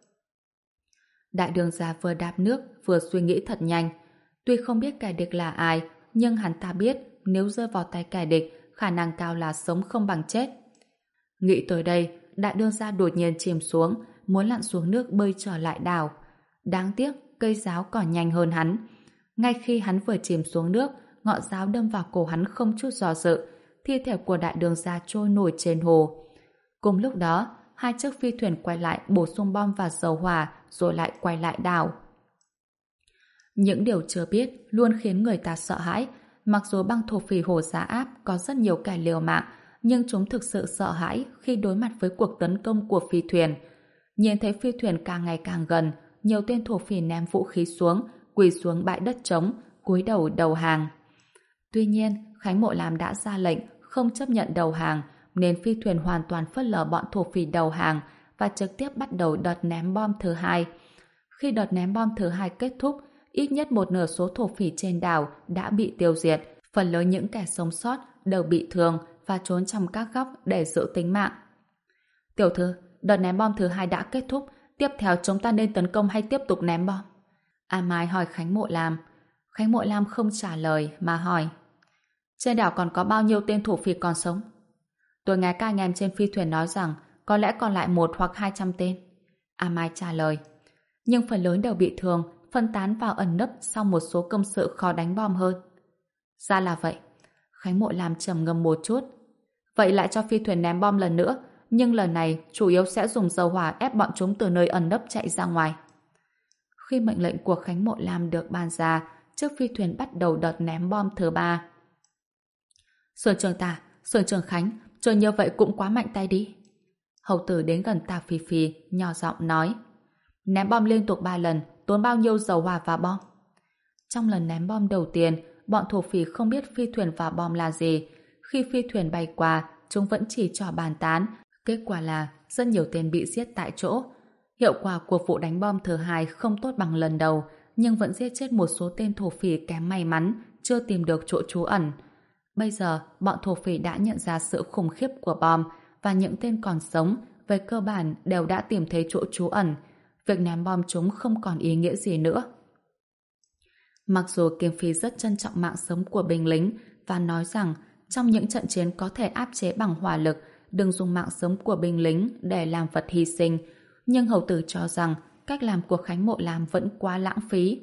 B: Đại đương gia vừa đạp nước, vừa suy nghĩ thật nhanh. Tuy không biết kẻ địch là ai, nhưng hắn ta biết nếu rơi vào tay kẻ địch, khả năng cao là sống không bằng chết. Nghĩ tới đây, đại đương gia đột nhiên chìm xuống, muốn lặn xuống nước bơi trở lại đảo. Đáng tiếc, cây giáo còn nhanh hơn hắn. Ngay khi hắn vừa chìm xuống nước, ngọn giáo đâm vào cổ hắn không chút do dự. Thi thể của đại đương gia trôi nổi trên hồ. Cùng lúc đó, hai chiếc phi thuyền quay lại bổ sung bom và dầu hỏa, rồi lại quay lại đảo. Những điều chưa biết luôn khiến người ta sợ hãi. Mặc dù băng thổ phỉ Hồ Giá Áp có rất nhiều kẻ liều mạng, nhưng chúng thực sự sợ hãi khi đối mặt với cuộc tấn công của phi thuyền. Nhìn thấy phi thuyền càng ngày càng gần, nhiều tên thổ phỉ ném vũ khí xuống, quỳ xuống bãi đất trống, cúi đầu đầu hàng. Tuy nhiên, Khánh Mộ Lam đã ra lệnh không chấp nhận đầu hàng, nên phi thuyền hoàn toàn phớt lờ bọn thổ phỉ đầu hàng và trực tiếp bắt đầu đợt ném bom thứ hai. Khi đợt ném bom thứ hai kết thúc, ít nhất một nửa số thổ phỉ trên đảo đã bị tiêu diệt, phần lớn những kẻ sống sót đều bị thương và trốn trong các góc để giữ tính mạng. Tiểu thư, đợt ném bom thứ hai đã kết thúc, tiếp theo chúng ta nên tấn công hay tiếp tục ném bom? A Mai hỏi Khánh Mộ Lam. Khánh Mộ Lam không trả lời mà hỏi: trên đảo còn có bao nhiêu tên thổ phỉ còn sống? Tôi nghe các anh em trên phi thuyền nói rằng có lẽ còn lại một hoặc hai trăm tên. A Mai trả lời. Nhưng phần lớn đều bị thương, phân tán vào ẩn nấp sau một số công sự khó đánh bom hơn. Ra là vậy. Khánh Mộ Lam trầm ngâm một chút. Vậy lại cho phi thuyền ném bom lần nữa, nhưng lần này chủ yếu sẽ dùng dầu hỏa ép bọn chúng từ nơi ẩn nấp chạy ra ngoài. Khi mệnh lệnh của Khánh Mộ Lam được ban ra, chiếc phi thuyền bắt đầu đợt ném bom thứ ba. Sưởng trưởng Tả, Sưởng trưởng Khánh, chơi như vậy cũng quá mạnh tay đi. Hầu tử đến gần Tả Phi Phi, nhỏ giọng nói: ném bom liên tục ba lần, tốn bao nhiêu dầu hỏa và bom? Trong lần ném bom đầu tiên, bọn thổ phỉ không biết phi thuyền và bom là gì. Khi phi thuyền bay qua, chúng vẫn chỉ trò bàn tán. Kết quả là rất nhiều tên bị giết tại chỗ. Hiệu quả của vụ đánh bom thứ hai không tốt bằng lần đầu, nhưng vẫn giết chết một số tên thổ phỉ kém may mắn, chưa tìm được chỗ trú ẩn. Bây giờ, bọn thổ phỉ đã nhận ra sự khủng khiếp của bom, và những tên còn sống, về cơ bản đều đã tìm thấy chỗ trú ẩn. Việc ném bom chúng không còn ý nghĩa gì nữa. Mặc dù Kiếm Phi rất trân trọng mạng sống của binh lính và nói rằng trong những trận chiến có thể áp chế bằng hỏa lực, đừng dùng mạng sống của binh lính để làm vật hy sinh, nhưng hầu tử cho rằng cách làm của Khánh Mộ Lam vẫn quá lãng phí.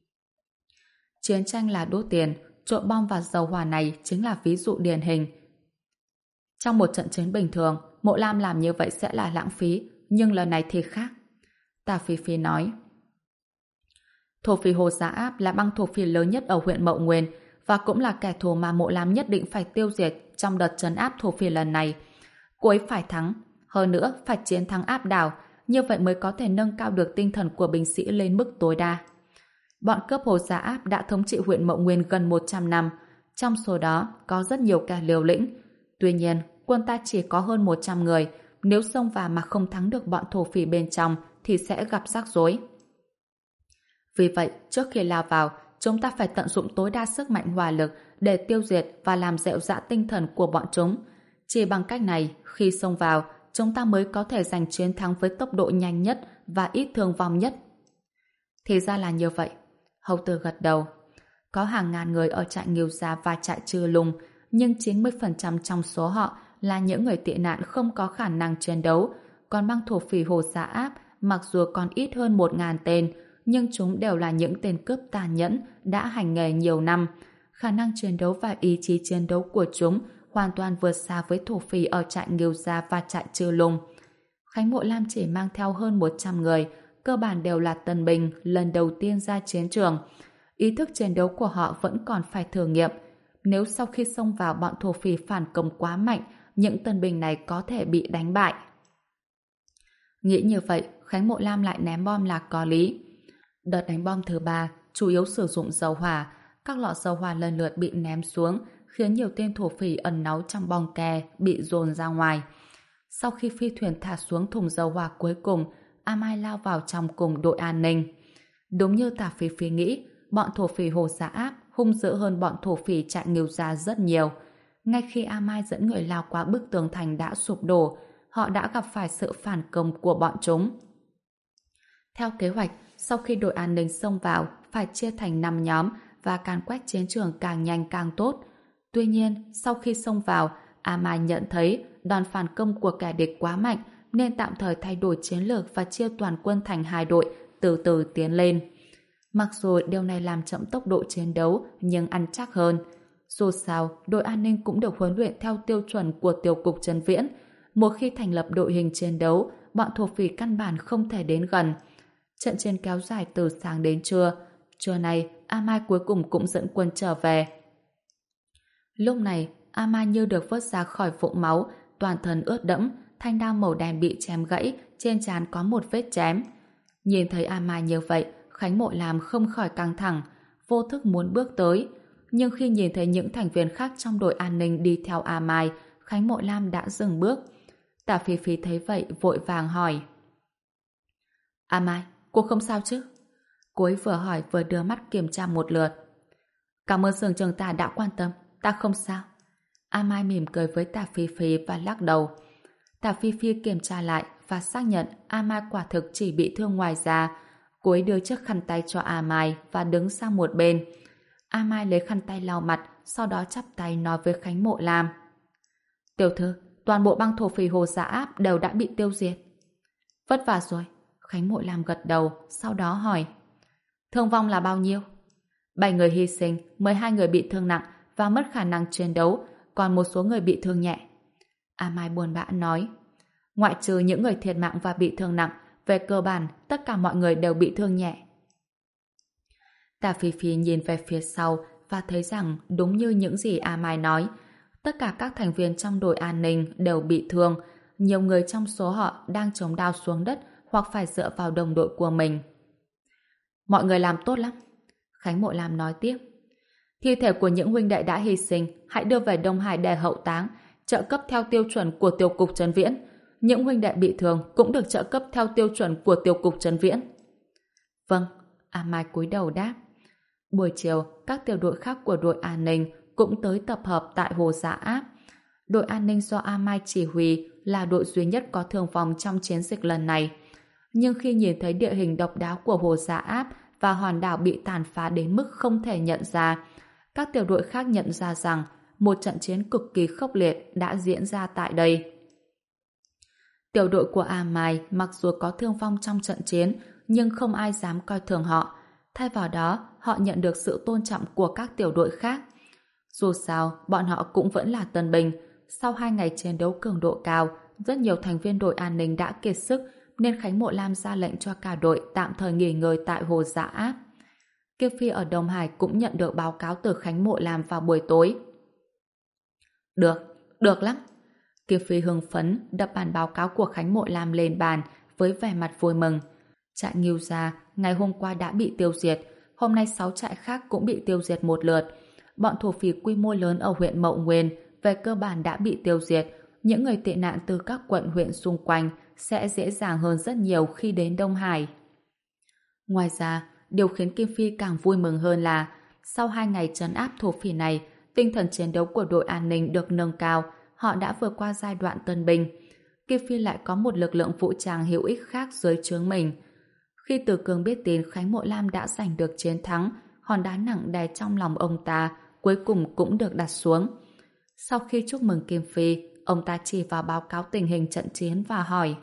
B: Chiến tranh là đốt tiền, trộn bom và dầu hỏa này chính là ví dụ điển hình. Trong một trận chiến bình thường, Mộ Lam làm như vậy sẽ là lãng phí, nhưng lần này thì khác. Tả Phi Phi nói: thổ phỉ Hồ Giá Áp là băng thổ phỉ lớn nhất ở huyện Mậu Nguyên và cũng là kẻ thù mà Mộ Lam nhất định phải tiêu diệt trong đợt trấn áp thổ phỉ lần này. Cô ấy phải thắng, hơn nữa phải chiến thắng áp đảo, như vậy mới có thể nâng cao được tinh thần của binh sĩ lên mức tối đa. Bọn cướp Hồ Giá Áp đã thống trị huyện Mậu Nguyên gần một trăm năm, trong số đó có rất nhiều kẻ liều lĩnh. Tuy nhiên, quân ta chỉ có hơn một trăm người, nếu xông vào mà không thắng được bọn thổ phỉ bên trong thì sẽ gặp rắc rối. Vì vậy, trước khi lao vào, chúng ta phải tận dụng tối đa sức mạnh hỏa lực để tiêu diệt và làm dịu dã tinh thần của bọn chúng. Chỉ bằng cách này, khi xông vào, chúng ta mới có thể giành chiến thắng với tốc độ nhanh nhất và ít thương vong nhất. Thì ra là như vậy. Hầu tử gật đầu. Có hàng ngàn người ở trại Nghiêu Gia và trại Trư Lùng, nhưng chín mươi phần trăm trong số họ là những người tị nạn không có khả năng chiến đấu, còn băng thổ phỉ Hồ Giá Áp mặc dù còn ít hơn một ngàn tên, nhưng chúng đều là những tên cướp tàn nhẫn đã hành nghề nhiều năm. Khả năng chiến đấu và ý chí chiến đấu của chúng hoàn toàn vượt xa với thổ phỉ ở trại Nghiêu Gia và trại Trư Lung. Khánh Mộ Lam chỉ mang theo hơn một trăm người, cơ bản đều là tân binh lần đầu tiên ra chiến trường. Ý thức chiến đấu của họ vẫn còn phải thử nghiệm. Nếu sau khi xông vào bọn thổ phỉ phản công quá mạnh, những tân binh này có thể bị đánh bại. Nghĩ như vậy, Khánh Mộ Lam lại ném bom là có lý. Đợt đánh bom thứ ba chủ yếu sử dụng dầu hỏa, các lọ dầu hỏa lần lượt bị ném xuống, khiến nhiều tên thổ phỉ ẩn náu trong bong ke bị dồn ra ngoài. Sau khi phi thuyền thả xuống thùng dầu hỏa cuối cùng, A Mai lao vào trong cùng đội an ninh. Đúng như Tả Phi Phi nghĩ, bọn thổ phỉ Hồ Giá Áp hung dữ hơn bọn thổ phỉ trại Nghiêu Gia rất nhiều. Ngay khi A Mai dẫn người lao qua bức tường thành đã sụp đổ, họ đã gặp phải sự phản công của bọn chúng. Theo kế hoạch, sau khi đội an ninh xông vào, phải chia thành năm nhóm và càn quét chiến trường càng nhanh càng tốt. Tuy nhiên, sau khi xông vào, A Mai nhận thấy đòn phản công của kẻ địch quá mạnh nên tạm thời thay đổi chiến lược và chia toàn quân thành hai đội, từ từ tiến lên. Mặc dù điều này làm chậm tốc độ chiến đấu nhưng ăn chắc hơn. Dù sao, đội an ninh cũng được huấn luyện theo tiêu chuẩn của Tiểu cục Trấn Viễn. Một khi thành lập đội hình chiến đấu, bọn thổ phỉ căn bản không thể đến gần. Trận chiến kéo dài từ sáng đến trưa. Trưa nay, A Mai cuối cùng cũng dẫn quân trở về. Lúc này, A Mai như được vớt ra khỏi vũng máu, toàn thân ướt đẫm, thanh đao màu đen bị chém gãy, trên trán có một vết chém. Nhìn thấy A Mai như vậy, Khánh Mộ Lam không khỏi căng thẳng, vô thức muốn bước tới. Nhưng khi nhìn thấy những thành viên khác trong đội an ninh đi theo A Mai, Khánh Mộ Lam đã dừng bước. Tả Phi Phi thấy vậy vội vàng hỏi: A Mai, cô không sao chứ? Cô ấy vừa hỏi vừa đưa mắt kiểm tra một lượt. Cảm ơn sưởng trường ta đã quan tâm, ta không sao. A Mai mỉm cười với Tả Phi Phi và lắc đầu. Tả Phi Phi kiểm tra lại và xác nhận A Mai quả thực chỉ bị thương ngoài da. Cô ấy đưa chiếc khăn tay cho A Mai và đứng sang một bên. A Mai lấy khăn tay lau mặt, sau đó chắp tay nói với Khánh Mộ Lam: Tiểu thư, toàn bộ băng thổ phỉ Hồ Giá Áp đều đã bị tiêu diệt. Vất vả rồi. Khánh Mộ Lam gật đầu, sau đó hỏi: Thương vong là bao nhiêu? Bảy người hy sinh, mười hai người bị thương nặng và mất khả năng chiến đấu, còn một số người bị thương nhẹ. A Mai buồn bã nói: Ngoại trừ những người thiệt mạng và bị thương nặng, về cơ bản tất cả mọi người đều bị thương nhẹ. Tả Phi Phi nhìn về phía sau và thấy rằng đúng như những gì A Mai nói, tất cả các thành viên trong đội an ninh đều bị thương. Nhiều người trong số họ đang chống đao xuống đất hoặc phải dựa vào đồng đội của mình. Mọi người làm tốt lắm. Khánh Mộ Lam nói tiếp: Thi thể của những huynh đệ đã hy sinh hãy đưa về Đông Hải để hậu táng, trợ cấp theo tiêu chuẩn của Tiểu cục Trấn Viễn. Những huynh đệ bị thương cũng được trợ cấp theo tiêu chuẩn của Tiểu cục Trấn Viễn. Vâng. A Mai cúi đầu đáp. Buổi chiều, các tiểu đội khác của đội an ninh cũng tới tập hợp tại Hồ Giá Áp. Đội an ninh do A Mai chỉ huy là đội duy nhất có thương vong trong chiến dịch lần này. Nhưng khi nhìn thấy địa hình độc đáo của Hồ Giá Áp và hòn đảo bị tàn phá đến mức không thể nhận ra, các tiểu đội khác nhận ra rằng một trận chiến cực kỳ khốc liệt đã diễn ra tại đây. Tiểu đội của A Mai mặc dù có thương vong trong trận chiến, nhưng không ai dám coi thường họ. Thay vào đó, họ nhận được sự tôn trọng của các tiểu đội khác. Dù sao, bọn họ cũng vẫn là tân binh. Sau hai ngày chiến đấu cường độ cao, rất nhiều thành viên đội an ninh đã kiệt sức, nên Khánh Mộ Lam ra lệnh cho cả đội tạm thời nghỉ ngơi tại Hồ Giá Áp. Kiếp Phi ở Đông Hải cũng nhận được báo cáo từ Khánh Mộ Lam vào buổi tối. Được, được lắm. Kiếp Phi hưng phấn đập bản báo cáo của Khánh Mộ Lam lên bàn với vẻ mặt vui mừng. Trại Nghiêu Gia ngày hôm qua đã bị tiêu diệt, hôm nay sáu trại khác cũng bị tiêu diệt một lượt. Bọn thổ phỉ quy mô lớn ở huyện Mậu Nguyên về cơ bản đã bị tiêu diệt. Những người tị nạn từ các quận huyện xung quanh sẽ dễ dàng hơn rất nhiều khi đến Đông Hải. Ngoài ra, điều khiến Kim Phi càng vui mừng hơn là sau hai ngày trấn áp thổ phỉ này, tinh thần chiến đấu của đội an ninh được nâng cao, họ đã vượt qua giai đoạn tân binh. Kim Phi lại có một lực lượng vũ trang hữu ích khác dưới trướng mình. Khi Từ Cương biết tin Khánh Mộ Lam đã giành được chiến thắng, hòn đá nặng đè trong lòng ông ta cuối cùng cũng được đặt xuống. Sau khi chúc mừng Kim Phi, ông ta chỉ vào báo cáo tình hình trận chiến và hỏi.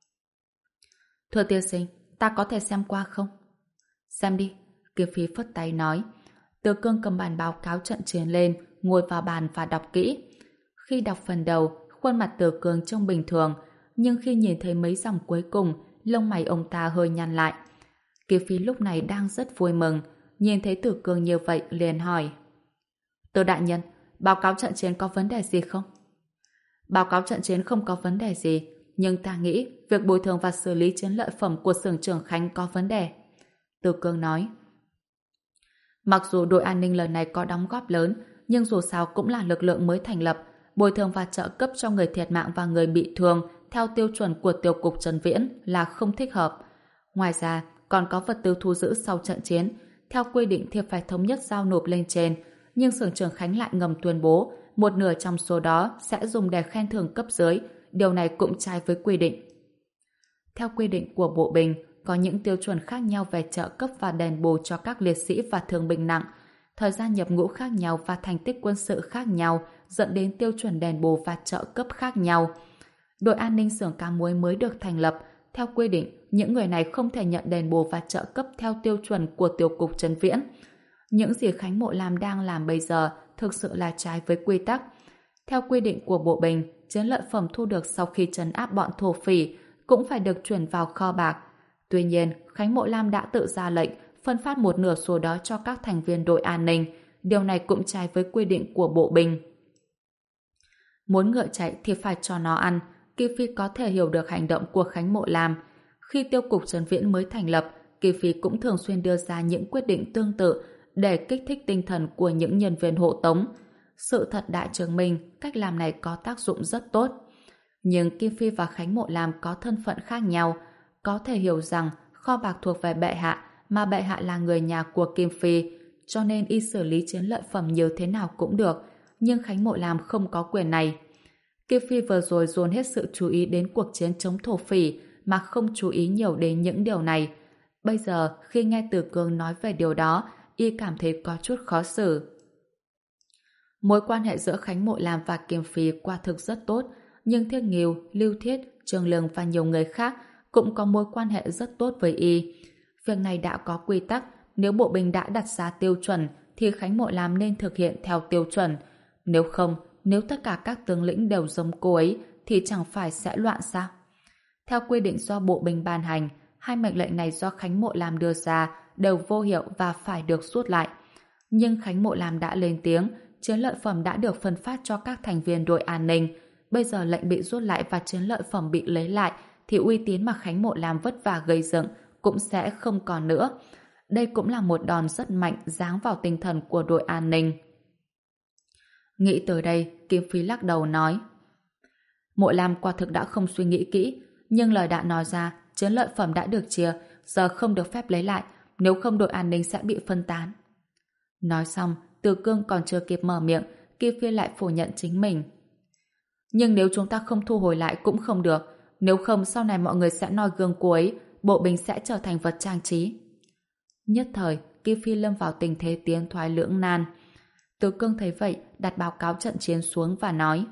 B: Thưa tiên sinh, ta có thể xem qua không? Xem đi, Kiều Phi phất tay nói. Từ Cương cầm bản báo cáo trận chiến lên, ngồi vào bàn và đọc kỹ. Khi đọc phần đầu, khuôn mặt Từ Cương trông bình thường, nhưng khi nhìn thấy mấy dòng cuối cùng, lông mày ông ta hơi nhăn lại. Kiều Phi lúc này đang rất vui mừng, nhìn thấy Từ Cương như vậy liền hỏi. Từ đại nhân, báo cáo trận chiến có vấn đề gì không? Báo cáo trận chiến không có vấn đề gì, nhưng ta nghĩ việc bồi thường và xử lý chiến lợi phẩm của xưởng Trường Khánh có vấn đề. Từ Cương nói. Mặc dù đội an ninh lần này có đóng góp lớn, nhưng dù sao cũng là lực lượng mới thành lập, bồi thường và trợ cấp cho người thiệt mạng và người bị thương theo tiêu chuẩn của Tiểu cục Trần Viễn là không thích hợp. Ngoài ra, còn có vật tư thu giữ sau trận chiến, theo quy định thì phải thống nhất giao nộp lên trên, nhưng xưởng Trường Khánh lại ngầm tuyên bố một nửa trong số đó sẽ dùng để khen thưởng cấp dưới, điều này cũng trái với quy định. Theo quy định của Bộ Bình, có những tiêu chuẩn khác nhau về trợ cấp và đền bù cho các liệt sĩ và thương binh nặng. Thời gian nhập ngũ khác nhau và thành tích quân sự khác nhau dẫn đến tiêu chuẩn đền bù và trợ cấp khác nhau. Đội an ninh xưởng cá muối mới được thành lập. Theo quy định, những người này không thể nhận đền bù và trợ cấp theo tiêu chuẩn của Tiểu cục Trần Viễn. Những gì Khánh Mộ Lam đang làm bây giờ thực sự là trái với quy tắc. Theo quy định của Bộ Bình, chiến lợi phẩm thu được sau khi trấn áp bọn thổ phỉ cũng phải được chuyển vào kho bạc. Tuy nhiên, Khánh Mộ Lam đã tự ra lệnh phân phát một nửa số đó cho các thành viên đội an ninh. Điều này cũng trái với quy định của Bộ Bình. Muốn ngựa chạy thì phải cho nó ăn. Kỳ Phi có thể hiểu được hành động của Khánh Mộ Lam. Khi Tiêu cục Trần Viễn mới thành lập, Kỳ Phi cũng thường xuyên đưa ra những quyết định tương tự để kích thích tinh thần của những nhân viên hộ tống. Sự thật đã chứng minh cách làm này có tác dụng rất tốt. Nhưng Kim Phi và Khánh Mộ Lam có thân phận khác nhau, có thể hiểu rằng kho bạc thuộc về bệ hạ mà bệ hạ là người nhà của Kim Phi, cho nên y xử lý chiến lợi phẩm như thế nào cũng được, nhưng Khánh Mộ Lam không có quyền này. Kim Phi vừa rồi dồn hết sự chú ý đến cuộc chiến chống thổ phỉ mà không chú ý nhiều đến những điều này. Bây giờ khi nghe Từ Cương nói về điều đó, y cảm thấy có chút khó xử. Mối quan hệ giữa Khánh Mộ Lam và Kim Phi quả thực rất tốt, nhưng Thiết Nghiêu, Lưu Thiết, Trường Lương và nhiều người khác cũng có mối quan hệ rất tốt với y. Việc này đã có quy tắc, nếu Bộ Binh đã đặt ra tiêu chuẩn thì Khánh Mộ Lam nên thực hiện theo tiêu chuẩn. Nếu không, nếu tất cả các tướng lĩnh đều giống cô ấy thì chẳng phải sẽ loạn sao? Theo quy định do Bộ Binh ban hành, hai mệnh lệnh này do Khánh Mộ Lam đưa ra đều vô hiệu và phải được rút lại. Nhưng Khánh Mộ Lam đã lên tiếng, chiến lợi phẩm đã được phân phát cho các thành viên đội an ninh. Bây giờ lệnh bị rút lại và chiến lợi phẩm bị lấy lại thì uy tín mà Khánh Mộ Lam vất vả gây dựng cũng sẽ không còn nữa. Đây cũng là một đòn rất mạnh giáng vào tinh thần của đội an ninh. Nghĩ tới đây, Kim Phi lắc đầu nói: Mộ Lam quả thực đã không suy nghĩ kỹ, nhưng lời đã nói ra, chiến lợi phẩm đã được chia, giờ không được phép lấy lại, nếu không đội an ninh sẽ bị phân tán. Nói xong, Từ Cương còn chưa kịp mở miệng, Kim Phi lại phủ nhận chính mình. Nhưng nếu chúng ta không thu hồi lại cũng không được, nếu không sau này mọi người sẽ noi gương cô ấy, Bộ Binh sẽ trở thành vật trang trí. Nhất thời, Kim Phi lâm vào tình thế tiến thoái lưỡng nan. Từ Cương thấy vậy, đặt báo cáo trận chiến xuống và nói: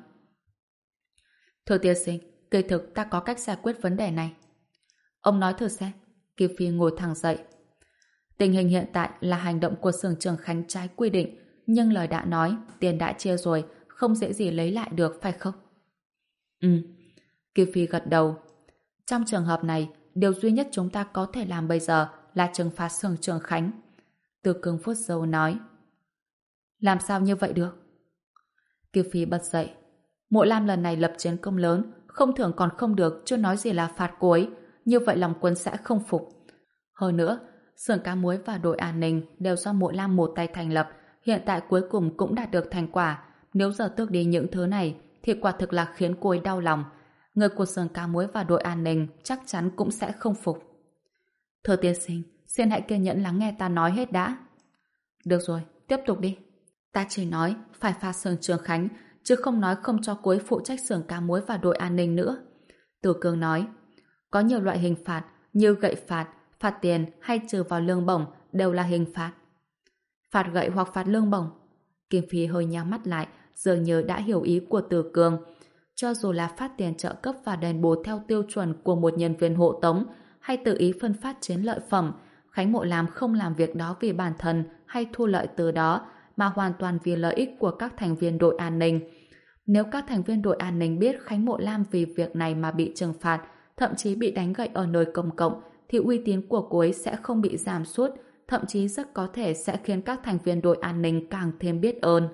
B: Thưa tiên sinh, kỳ thực ta có cách giải quyết vấn đề này. Ông nói thử xem. Kim Phi ngồi thẳng dậy. Tình hình hiện tại là hành động của xưởng Trường Khánh trái quy định, nhưng lời đã nói, tiền đã chia rồi, không dễ gì lấy lại được, phải không? Ừ. Kim Phi gật đầu. Trong trường hợp này, điều duy nhất chúng ta có thể làm bây giờ là trừng phạt xưởng Trường Khánh. Từ Cương vuốt râu nói: Làm sao như vậy được? Kim Phi bật dậy. Mộ Lam lần này lập chiến công lớn, không thưởng còn không được, chưa nói gì là phạt cô ấy, như vậy lòng quân sẽ không phục. Hơn nữa, xưởng cá muối và đội an ninh đều do Mộ Lam một tay thành lập, hiện tại cuối cùng cũng đạt được thành quả. Nếu giờ tước đi những thứ này thì quả thực là khiến cô ấy đau lòng. Người của xưởng cá muối và đội an ninh chắc chắn cũng sẽ không phục. Thưa tiên sinh, xin hãy kiên nhẫn lắng nghe ta nói hết đã. Được rồi, tiếp tục đi. Ta chỉ nói phải phạt xưởng Trường Khánh, chứ không nói không cho cô ấy phụ trách xưởng cá muối và đội an ninh nữa. Từ Cương nói: Có nhiều loại hình phạt như gậy phạt, phạt tiền hay trừ vào lương bổng đều là hình phạt. Phạt gậy hoặc phạt lương bổng? Kim Phi hơi nhắm mắt lại, dường như đã hiểu ý của Từ Cương. Cho dù là phát tiền trợ cấp và đền bù theo tiêu chuẩn của một nhân viên hộ tống hay tự ý phân phát chiến lợi phẩm, Khánh Mộ Lam không làm việc đó vì bản thân hay thu lợi từ đó, mà hoàn toàn vì lợi ích của các thành viên đội an ninh. Nếu các thành viên đội an ninh biết Khánh Mộ Lam vì việc này mà bị trừng phạt, thậm chí bị đánh gậy ở nơi công cộng, thì uy tín của cô ấy sẽ không bị giảm sút, thậm chí rất có thể sẽ khiến các thành viên đội an ninh càng thêm biết ơn.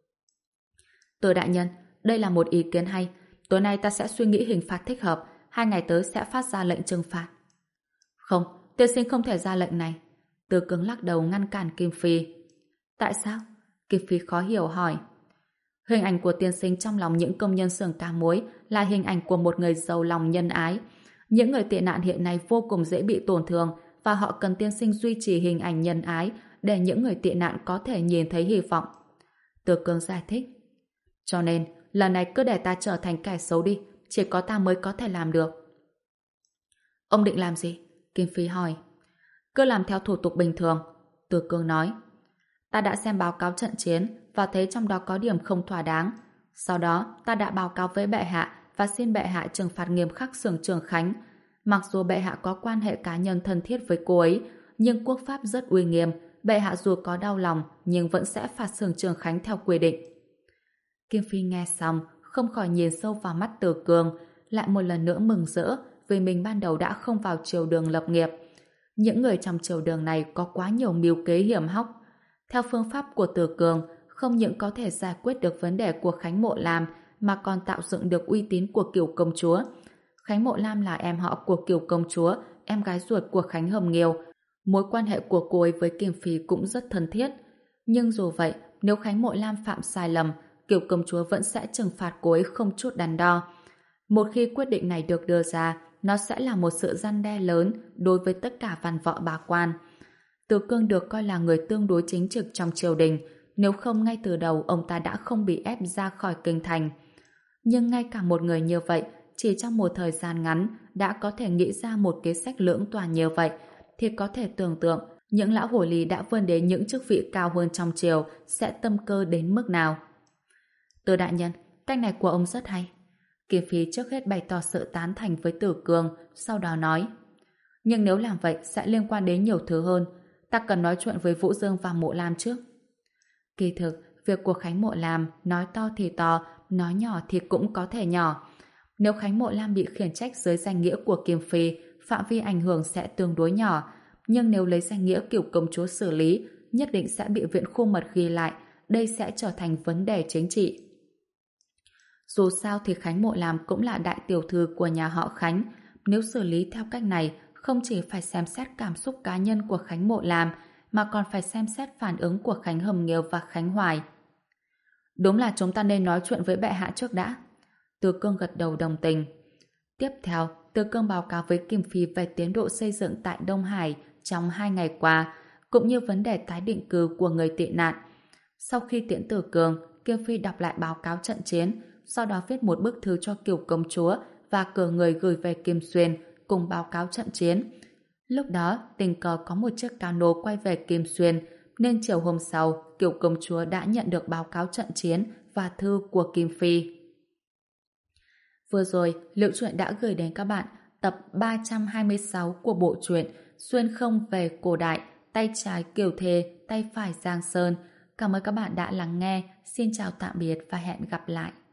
B: Từ đại nhân, đây là một ý kiến hay. Tối nay ta sẽ suy nghĩ hình phạt thích hợp, hai ngày tới sẽ phát ra lệnh trừng phạt. Không, tiên sinh không thể ra lệnh này. Từ Cương lắc đầu ngăn cản Kim Phi. Tại sao? Kim Phi khó hiểu hỏi. Hình ảnh của tiên sinh trong lòng những công nhân xưởng cá muối là hình ảnh của một người giàu lòng nhân ái. Những người tị nạn hiện nay vô cùng dễ bị tổn thương và họ cần tiên sinh duy trì hình ảnh nhân ái để những người tị nạn có thể nhìn thấy hy vọng. Từ Cương giải thích. Cho nên, lần này cứ để ta trở thành kẻ xấu đi, chỉ có ta mới có thể làm được. Ông định làm gì? Kim Phi hỏi. Cứ làm theo thủ tục bình thường, Từ Cương nói. Ta đã xem báo cáo trận chiến và thấy trong đó có điểm không thỏa đáng. Sau đó, ta đã báo cáo với bệ hạ và xin bệ hạ trừng phạt nghiêm khắc xưởng Trường Khánh. Mặc dù bệ hạ có quan hệ cá nhân thân thiết với cô ấy, nhưng quốc pháp rất uy nghiêm, bệ hạ dù có đau lòng nhưng vẫn sẽ phạt xưởng Trường Khánh theo quy định. Kim Phi nghe xong, không khỏi nhìn sâu vào mắt Từ Cương, lại một lần nữa mừng rỡ vì mình ban đầu đã không vào triều đường lập nghiệp. Những người trong triều đường này có quá nhiều mưu kế hiểm hóc. Theo phương pháp của Từ Cương, không những có thể giải quyết được vấn đề của Khánh Mộ Lam mà còn tạo dựng được uy tín của Kiều công chúa. Khánh Mộ Lam là em họ của Kiều công chúa, em gái ruột của Khánh Hồng Nghiêu. Mối quan hệ của cô ấy với Kim Phi cũng rất thân thiết. Nhưng dù vậy, nếu Khánh Mộ Lam phạm sai lầm, Kiều công chúa vẫn sẽ trừng phạt cô ấy không chút đắn đo. Một khi quyết định này được đưa ra, nó sẽ là một sự răn đe lớn đối với tất cả văn võ bá quan. Từ Cương được coi là người tương đối chính trực trong triều đình, nếu không ngay từ đầu ông ta đã không bị ép ra khỏi kinh thành. Nhưng ngay cả một người như vậy, chỉ trong một thời gian ngắn đã có thể nghĩ ra một kế sách lưỡng toàn như vậy, thì có thể tưởng tượng những lão hồ ly đã vươn đến những chức vị cao hơn trong triều sẽ tâm cơ đến mức nào. Từ đại nhân, cách này của ông rất hay. Kim Phi trước hết bày tỏ sự tán thành với Tử Cương, sau đó nói. Nhưng nếu làm vậy sẽ liên quan đến nhiều thứ hơn. Ta cần nói chuyện với Vũ Dương và Mộ Lam trước. Kỳ thực, việc của Khánh Mộ Lam nói to thì to, nói nhỏ thì cũng có thể nhỏ. Nếu Khánh Mộ Lam bị khiển trách dưới danh nghĩa của Kim Phi, phạm vi ảnh hưởng sẽ tương đối nhỏ. Nhưng nếu lấy danh nghĩa Kiều công chúa xử lý, nhất định sẽ bị viện khu mật ghi lại. Đây sẽ trở thành vấn đề chính trị. Dù sao thì Khánh Mộ Lam cũng là đại tiểu thư của nhà họ Khánh. Nếu xử lý theo cách này, không chỉ phải xem xét cảm xúc cá nhân của Khánh Mộ Lam, mà còn phải xem xét phản ứng của Khánh Hồng Nghiêu và Khánh Hoài. Đúng là chúng ta nên nói chuyện với bệ hạ trước đã. Từ Cương gật đầu đồng tình. Tiếp theo, Từ Cương báo cáo với Kim Phi về tiến độ xây dựng tại Đông Hải trong hai ngày qua, cũng như vấn đề tái định cư của người tị nạn. Sau khi tiễn Từ Cương, Kim Phi đọc lại báo cáo trận chiến, sau đó viết một bức thư cho Kiều công chúa và cử người gửi về Kim Xuyên cùng báo cáo trận chiến. Lúc đó, tình cờ có một chiếc cano quay về Kim Xuyên, nên chiều hôm sau, Kiều công chúa đã nhận được báo cáo trận chiến và thư của Kim Phi. Vừa rồi, Liệu Truyện đã gửi đến các bạn tập ba trăm hai mươi sáu của bộ truyện Xuyên không về cổ đại, tay trái Kiều Thề, tay phải Giang Sơn. Cảm ơn các bạn đã lắng nghe. Xin chào tạm biệt và hẹn gặp lại.